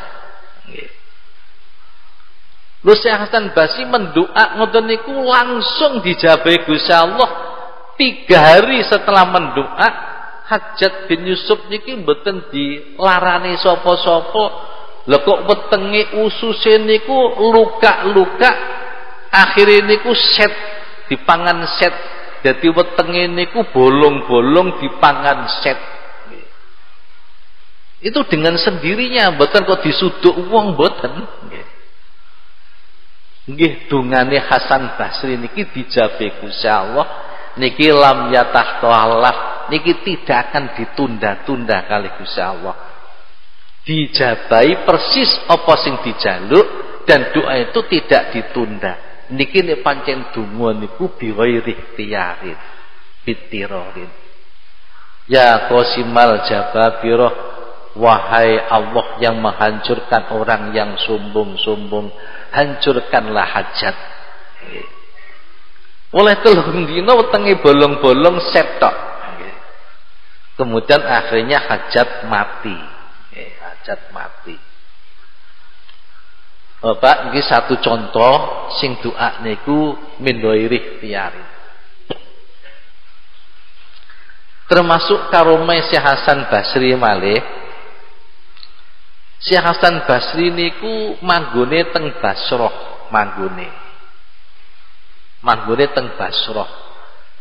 [SPEAKER 1] Lu Syekh Hasan Basri mendoa ngoten niku langsung dijabahi Gusti Allah. 3 hari setelah mendoa, Hajjaj bin Yusuf niki mboten dilarani sapa-sapa. Lha kok wetenge ususe niku luka-luka, akhire niku set dipangan set. Dadi wetenge niku bolong-bolong dipangan set. Itu dengan sendirinya, mboten kok disuduk wong, mboten. Nggih, dungane Hasan Basri niki dijabahi Gusti Allah, niki lam yatahtalaf, niki tidak akan ditunda-tunda kali Gusti Allah. Dijabahi persis apa sing dijaluk, dan doa itu tidak ditunda. Niki nek pancen donga niku bighairi ikhtiyarin, bitirarin. Ya qasimal jababirah, wahai Allah yang menghancurkan orang yang sombong-sombong, hancurkanlah Hajjaj. Oleh 3 dina wetenge bolong-bolong setok. Kemudian akhirnya Hajjaj mati. Hajjaj mati. Bapak, ini satu contoh sing doa niku min ghairi ikhtiyari. Termasuk karomai Syekh Hasan Basri malih. Syekh Hasan Basri niku manggone teng Basrah, manggone teng Basrah.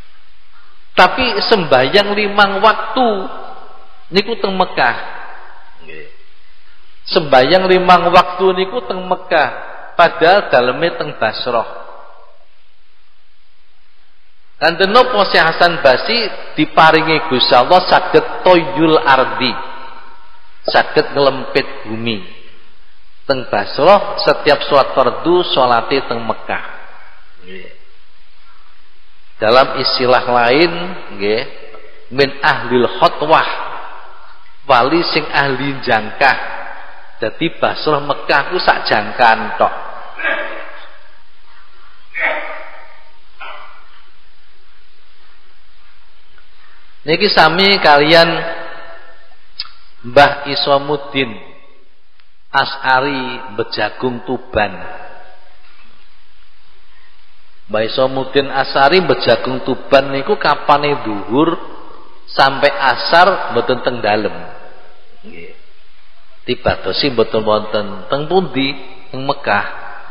[SPEAKER 1] Tapi sembahyang 5 waktu niku teng Mekah. Sembahyang 5 waktu niku teng Mekah, padahal daleme teng Basrah. Kanten napa Syekh Hasan Basri diparingi Gusti Allah saged toyul ardi, saged nglempit bumi. Teng Basrah setiap salat fardu salate teng Mekah. Dalam istilah lain nggih, min ahlil khotwah, wali sing ahli jangkah. Dadi Basrah Mekah ku sak jangkaan tok. Niki sami kalian Mbah Isomuddin As'ari Bejagung Tuban. Mbah Isomuddin As'ari Bejagung Tuban niku kapane dhuwur sampai asar mboten teng dalem. Nggih. Dibatosi mboten wonten teng pundi? Teng Mekah.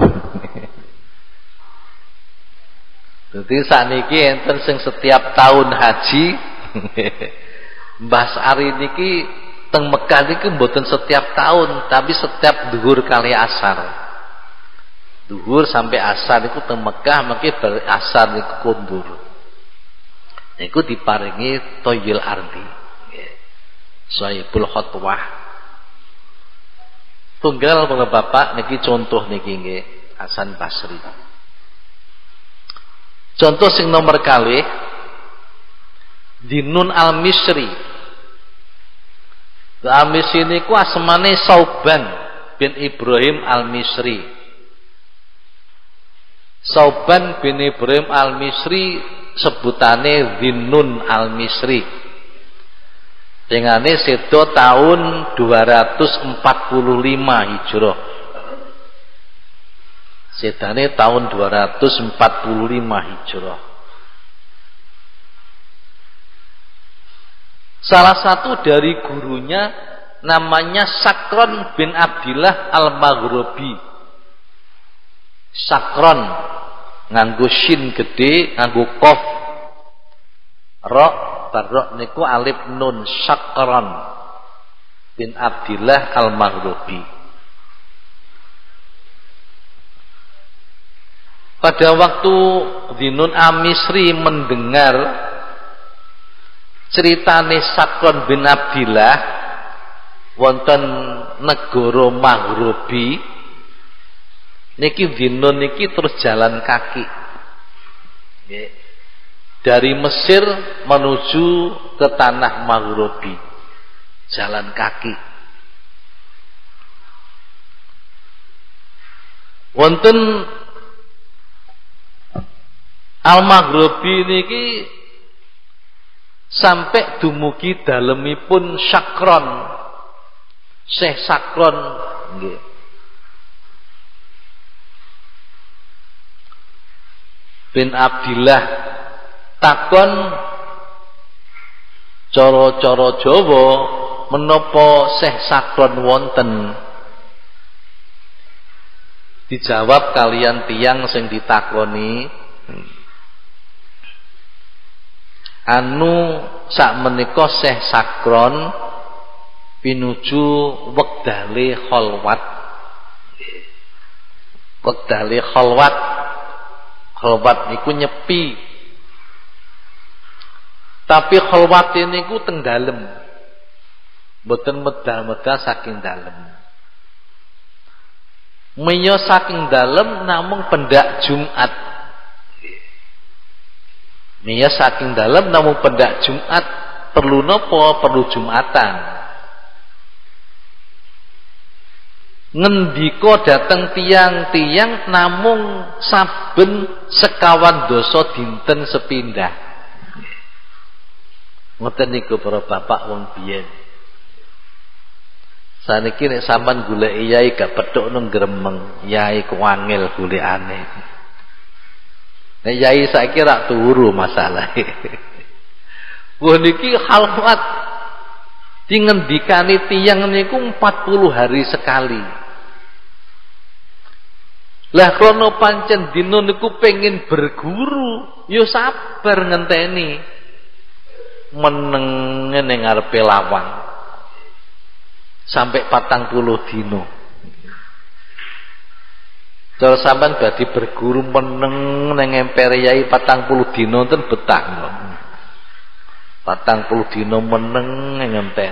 [SPEAKER 1] Dadi sakniki enten sing setiap tahun haji Mbah As'ari niki teng Mekah niki mboten setiap tahun, tapi setiap dhuwur kali asar. Dhuwur sampai asar niku teng Mekah, mangke bar asar niku kondur. Niku diparingi toyil ardi. Nggih. Sahibul khotwah. Tunggal Bapak niki contoh niki nggih Hasan Basri. Contoh sing nomor kalih Dinun al-Misri. Al-Misri niku asmane Sauban bin Ibrahim al-Misri. Sauban bin Ibrahim al-Misri sebutane Dinun al-Misri. Dengane sedo tahun 245 Hijrah. Sedane tahun 245 Hijrah. Salah satu dari gurunya namanya Sakron bin Abdillah al-Maghribi. Sakron nganggo shin gede, nganggo qaf. Ra barok niku alif nun. Sakron bin Abdillah al-Maghribi. Pada waktu Dinun al-Misri mendengar ceritane Sakron bin Abdillah wonten negara Maghribi niki Dinun niki terus jalan kaki. Nggih. Dari Mesir menuju ke tanah Maghribi. Jalan kaki. Wonten Al-Maghribi niki sampai dumugi dalemipun Sakron, Syekh Sakron nggih. Bin Abdillah takon cara-cara Jawa menapa Syekh Sakron wonten. Dijawab kalian tiyang sing ditakoni, anu sakmenika Syekh Sakron pinuju wektale kholwat. Wektale kholwat. Kholwat niku nyepi. Tapi kholwat niku teng dalem. Mboten medal-medal saking dalem. Meya saking dalem namung pendak Jumat. Nia saking dalam namun pendak Jumat perlu nopo, perlu Jumatan. Ngendika dateng tiang-tiang namung saben sekawan dosa dinten sepindah. Ngoten niku para bapak wong biyen. Saniki nek sampean golek yai gak petuk nang gremeng, yai kuwangil golekane. Nek yai saiki rak turu masalahe. Wah niki khalwat dingendikani tiyang niku 40 hari sekali. Lah krono pancen dina niku pengin berguru, yo sabar ngenteni. meneng ning ngarepe lawang sampai 40 dino. Cara sampean dadi berguru meneng ning emper yai 40 dino ten betah. 40 dino meneng ning emper.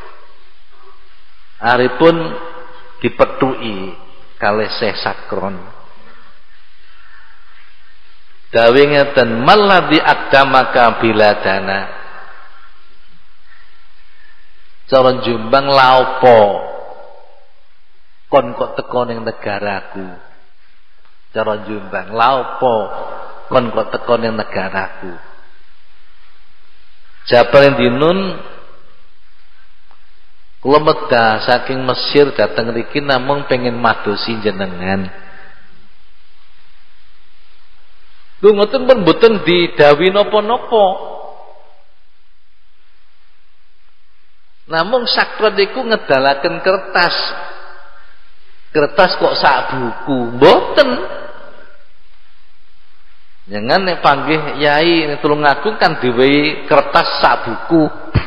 [SPEAKER 1] Aripun dipethuki kalih Syekh Sakron. Dawe ngeten maladhi aqdamaka biladana. Cara Jombang la opo kon kok teko ning negaraku. Cara Jombang la opo kon kok teko ning negaraku. Jabal dinun kula medal saking Mesir dateng mriki namung pengen madosi jenengan. Lho ngoten pun mboten didhawuhi napa-napa. Namung Sakron iku ngedalaken kertas. Kertas kok sak buku, mboten. Jangan nek panggih yai Tulungagung kan diwehi kertas sak buku.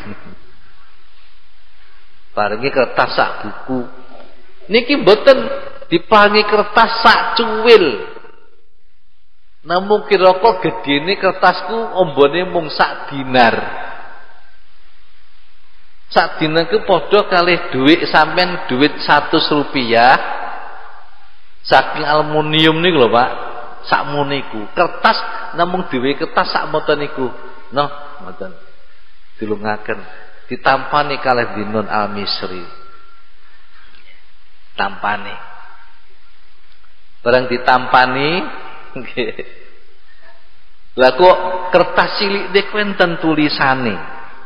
[SPEAKER 1] Paringi kertas sak buku. Niki mboten dipangi kertas sak cuwil. Namung kira-kira gedene kertasku ombone mung sak dinar. Sak dina ku padha kalih dhuwit sampean dhuwit 100 rupiah saking aluminium niku lho Pak. Sakmene iku. Kertas namung dhewe kertas sak moten niku. Noh, ngoten. Dilungaken, ditampani kalih dinun Al-Misri. Tampani. Barang ditampani nggih. Lah kok kertas cilik nek wonten tulisane.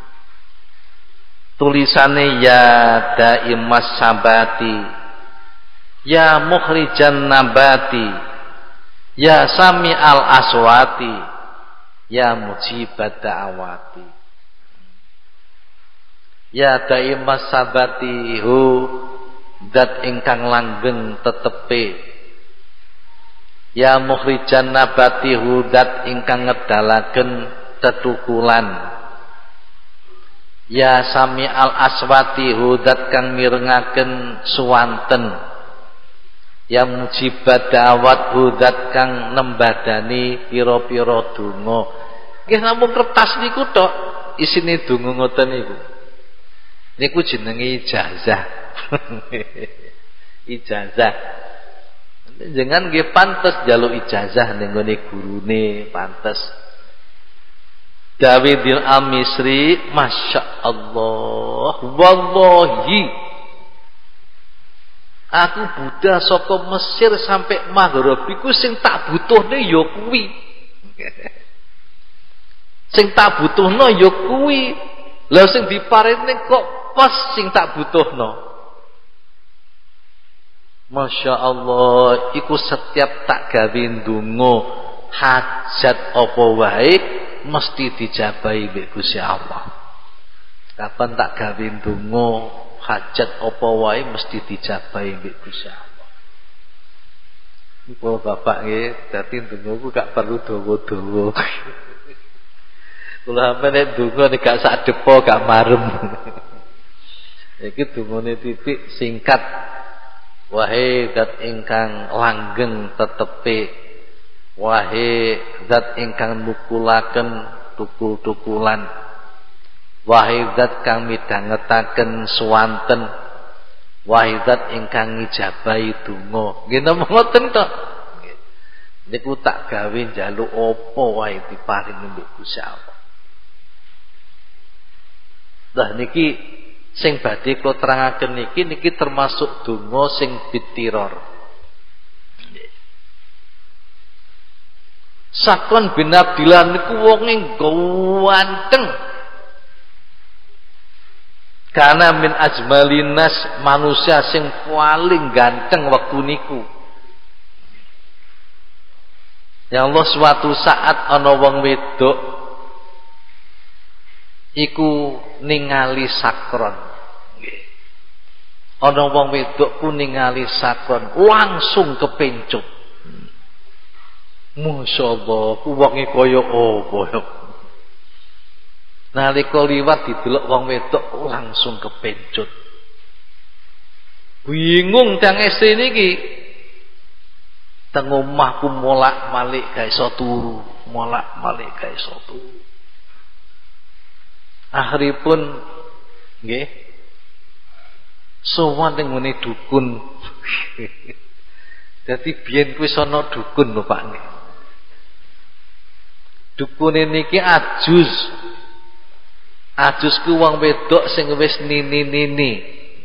[SPEAKER 1] Tulisane ya daimas sabati, ya mukhrijan nabati, ya sami al aswati, ya mujibat da'awati. Ya daimas sabati hu dat ingkang langgeng tetepe, ya mukhrijan nabati hu dat ingkang ngedalaken tetukulan, ya sami al aswati hudat kang mirengaken suwanten, ya mujibat da'awat hudat kang nembadani pira-pira donga. Nggih namung kertas niku tok isine donga ngoten niku. Niku jenenge ijazah. Ijazah. Jangan nggih pantes njaluk ijazah ning gone gurune, pantes. Dawidil Al-Misri, Masya Allah, wallahi aku budal saka Mesir sampai Maghrib iku sing tak butuhne ya kuwi. Sing tak butuhno ya kuwi. Lah sing diparene kok pas sing tak butuhno. Masya Allah, iku setiap tak gawe ndonga hajat apa wae mesti dijabahi mbek Gusti Allah. Kapan tak gawe ndonga hajat apa wae mesti dijabahi mbek Gusti Allah. Iku bapak nggih, dadi ndongaku gak perlu dawa-dawa. Kula sampe nek ndonga nek gak sak depo gak marem. Iki dongane titik singkat. Wahai zat ingkang langgeng tetepe, wahai zat ingkang nukulaken tukul-tukulan, wahai zat kang midhangetaken suwanten, wahai zat ingkang ngijabahi donga. Nggih napa ngoten tok. Niku tak gawe njaluk apa wae diparingi mbek Gusti Allah. Lah niki sing badhe kula terangaken niki termasuk donga sing bitiror. Sakron bin Abdillah niku wonge ganteng. Kana min ajmalinas, manusia sing paling ganteng waktu niku. Ya Allah, suatu saat ana wong wedok iku ningali Sakron. Nggih. Ana wong wedok ku ningali Sakron langsung kepencut. Masyaallah, ku wonge kaya apa ya. Nalika liwat didelok wong wedok langsung kepencut. Bingung tang istri niki. Teng omahku molak-malik ga iso turu, molak-malik ga iso turu. Akhiripun nggih sowan ning ngene dukun. Dadi biyen kuwi ana dukun lho Pak nggih. Dukune niki ajus. Ajus ku wong wedok sing wis nini-nini.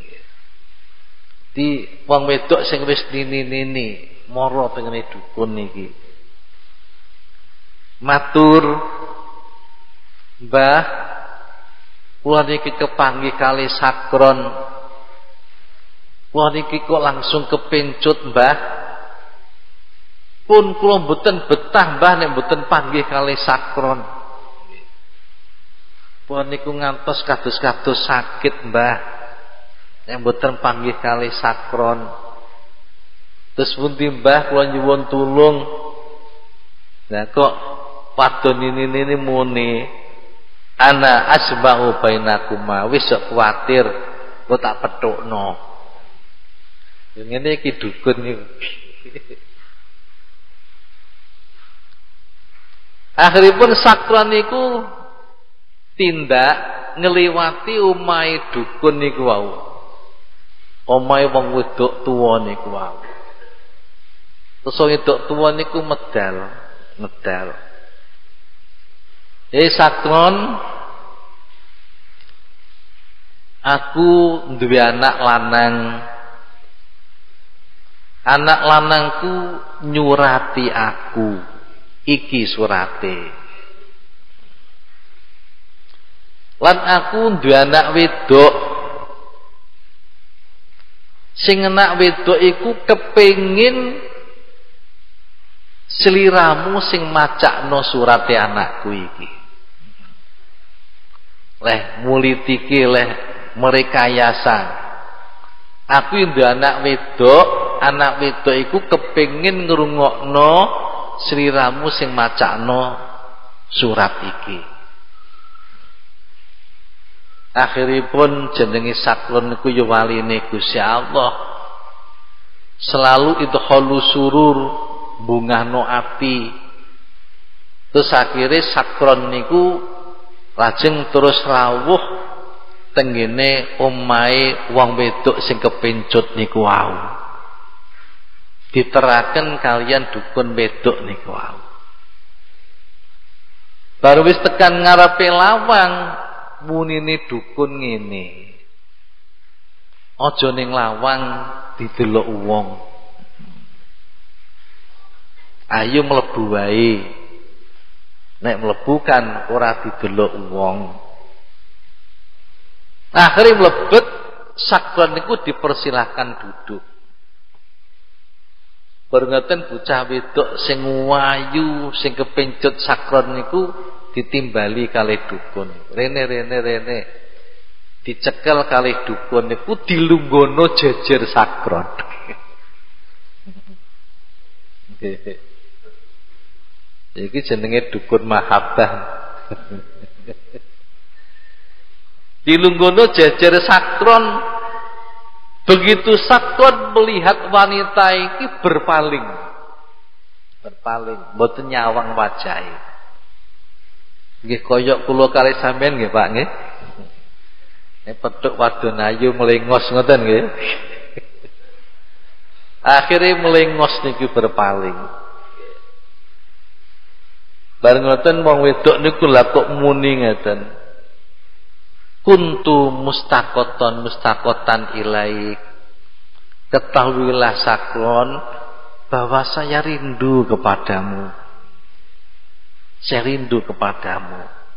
[SPEAKER 1] Di wong wedok sing wis nini-nini mara tengene dukun niki. Matur, Mbah, kula niki kepanggih kali sakron. Kula niki kok langsung kepencut, Mbah. Pun kula mboten betah, Mbah, nek mboten panggih kali sakron. Pun niku ngantos kados-kados sakit, Mbah. Nek mboten panggih kali sakron. Terus pundi, Mbah, kula nyuwun tulung. Lah kok wadon ini muni ana asma'u bainakuma, wis sok kuwatir kok tak pethukno. Yang ngene iki dukun niku. Akhiripun sakron niku tindak ngliwati omahe dukun niku wau. Omahe wong wedok tuwa niku wau. Terus wong wedok tuwa niku medal. Sakron, aku duwe anak lanang. Anak lanangku nyurati aku. Iki surate. Lan aku duwe anak wedok. Sing anak wedok iku kepengin sliramu sing macakno surate anakku iki. Leh mulitiki leh merekayasa. Aku duwe anak wedok iku kepengin ngrungokno sliramu sing macakno surat iki. Akhiripun jenenge sakron niku ya waline Gusti Allah. Selalu idkhalu surur, bungahno ati. Terus akhire sakron niku lajeng terus rawuh tenggene omahe wong wedok sing kepencut niku wau. Diteraken kalian dukun wedok niku wau. Baru wis tekan ngarepe lawang munine dukun ngene. Aja ning lawang didelok wong. Ayo mlebu wae. Nek mlebu kan ora didelok wong. Akhire mlebet sakron niku dipersilahkan duduk. Barengeten bocah wedok sing wayu sing kepencut sakron niku ditimbali kalih dukun. Rene. Dicekel kalih dukun niku dilunggono jejer sakron. Iki jenenge dukun mahabbah. Dilunggono jejer sakron. Begitu sakron melihat wanita iki berpaling, mboten nyawang wajahe. Nggih koyok kula kali sampean nggih Pak nggih. Nek petuk wadon ayu melengos ngoten nggih. Akhire melengos niki berpaling. Bareng ngoten wong wedok niku lha kok muni ngeten. Kuntu mustakotan ilaik. Ketahuilah sakron bahwa saya rindu kepadamu. Saya rindu kepadamu.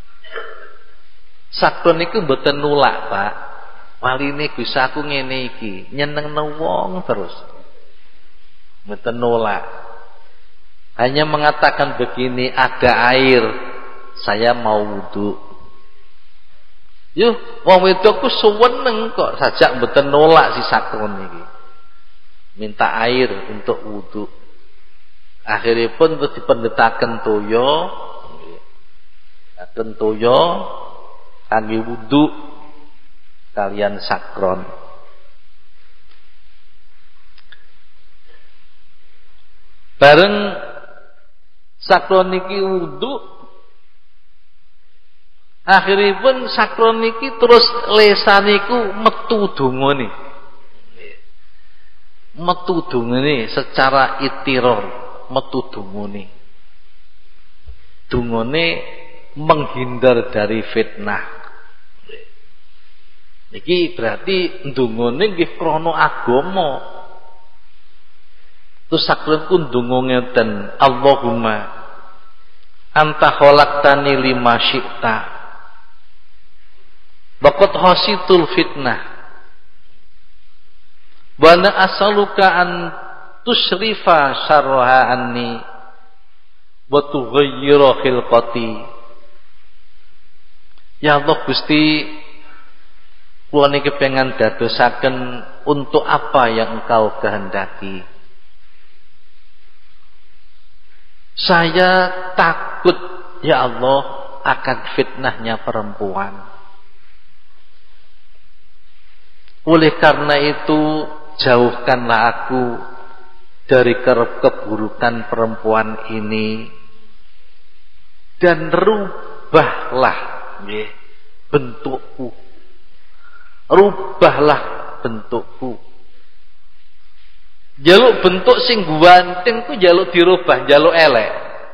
[SPEAKER 1] Sakron niku mboten nulak, Pak. Waline Gusti aku ngene iki, nyenengno wong terus. Mboten nolak. Hanya mengatakan begini, ada air, saya mau wudu. Yuh, wong wedokku suweneng kok sajak mboten nolak si sakron iki. Minta air untuk wudu. Akhiripun terus dipendhetaken toya. Aten toya kangge wudu kalian sakron. Bareng sakron niki wudu, akhiripun sakron niki terus lesaniku metu dongane. Metu dongane secara itiror, metu dongane. Dongane menghindar dari fitnah. Iki berarti dongane nggih krana agama. Terus sakronku ndonga ngeten, Allahumma anta khalaqtani lima syi'ta wa qad hasitul fitnah wa ana as'aluka an tusrifa syarraha anni wa tughayyira khilqati. Ya Allah Gusti, kula niki pengen dadosaken untuk apa yang Engkau kehendaki. Saya takut ya Allah akan fitnahnya perempuan. Oleh karena itu jauhkanlah aku dari keburukan perempuan ini dan rubahlah bentukku. Rubahlah bentukku. Jaluk bentuk sing ganteng ku jaluk dirubah, jaluk elek.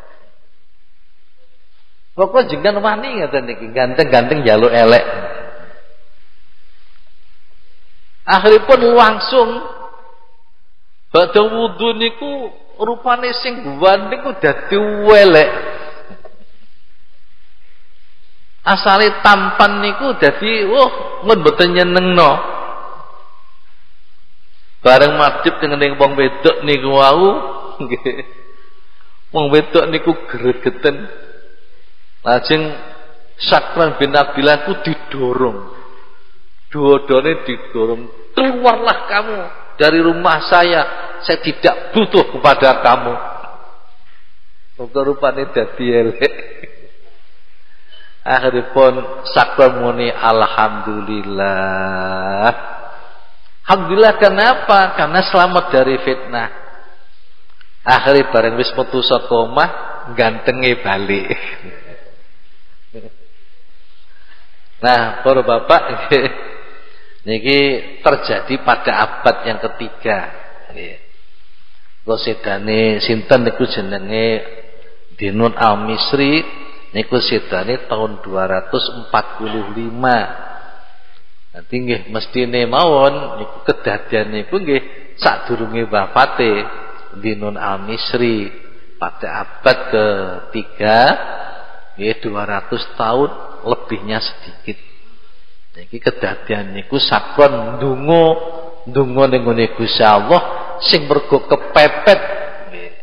[SPEAKER 1] Pokok jenengan wani ngaten niki, ganteng-ganteng jaluk elek. Akhiripun langsung badhe wudu niku rupane sing ganteng ku dadi elek. Asale tampan niku dadi mun mboten nyenengno. Bareng madhep dengan wong wedok niku wau nggih. Wong wedok niku gregeten. Lajeng Sakran bin Abdillah ku didorong. Dua-duanya didorong. Keluarlah kamu dari rumah saya tidak butuh kepada kamu. Rupane dadi elek. Akhiripun Sakran muni alhamdulillah. Alhamdulillah kenapa? Karena selamat dari fitnah. Akhirnya bareng wis metu saka omah, gantenge balik. Nah, para bapak, niki terjadi pada abad yang ketiga. Kula sedane sinten niku jenenge Dinun Al-Misri, niku sedane tahun 245. Nanti nggih mestine mawon niku kedadian niku nggih sadurunge wafate Dinun Al-Misri pada abad ketiga, nggih 200 tahun lebihnya sedikit. Niki kedadian niku sakron ndonga ning ngene Gusti Allah sing mergo kepepet nggih.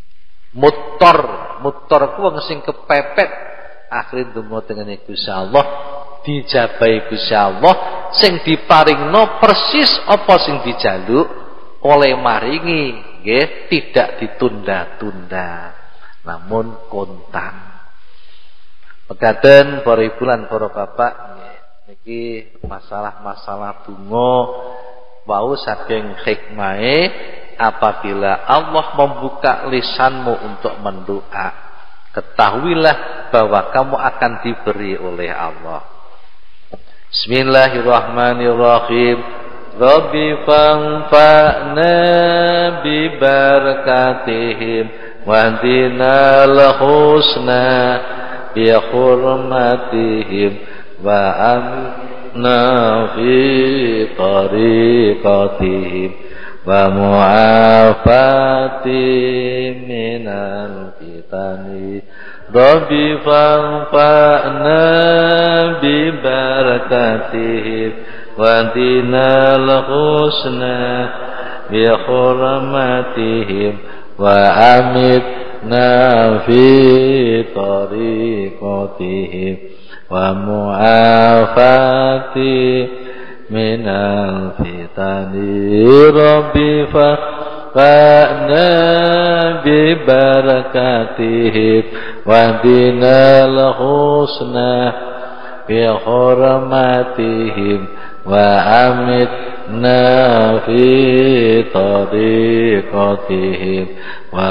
[SPEAKER 1] Mutor ku wong sing kepepet akhire ndonga tengene Gusti Allah dijabahi Gusti Allah sing diparingno persis apa sing dijaluk oleh maringi nggih tidak ditunda-tunda namun kontan. Pegaten para ibu lan para bapak nggih niki masalah-masalah bunga wau saking hikmahe apabila Allah membuka lisanmu untuk mendoa ketahuilah bahwa kamu akan diberi oleh Allah. Bismillahirrahmanirrahim. Rabbi fanfa'na bi barakatihim wahdina al-husna bi hurmatihim wa amna fi tariqatihim wa mu'afati minal fitani. Rabbi fanfa'na bi barakatihim wa dinal husna bi hurmatihim wa amitna fi tariqatihim wa mu'afati minal fitani. Rabbi fa'na bi barakatihim wa dinal husna bi hurmatihim wa amitna fi tariqatihim wa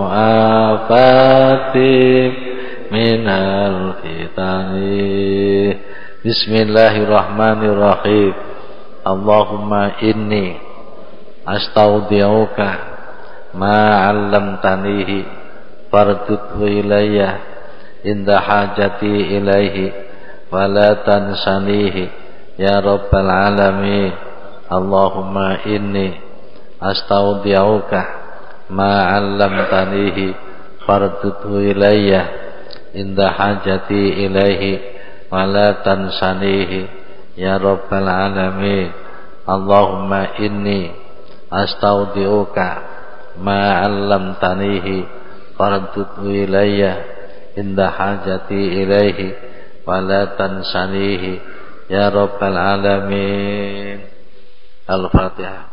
[SPEAKER 1] mu'afatihim minal fitani. Bismillahirrahmanirrahim. Allahumma inni astaudi'uka ma 'allamtanihi fardudhu ilayya inda hajati ilaihi wa la tansanihi ya rabbal alamin. Allahumma inni astaudi'uka ma 'allamtanihi fardudhu ilayya inda hajati ilaihi wa la tansanihi ya rabbal alamin. Allahumma inni astaudi'uka ma 'allamtanihi fardudhu ilayya inda hajati ilaihi wa la tansanihi ya rabbal alamin. Al-Fatihah.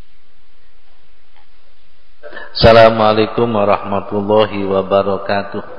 [SPEAKER 1] Assalamualaikum warahmatullahi wabarakatuh.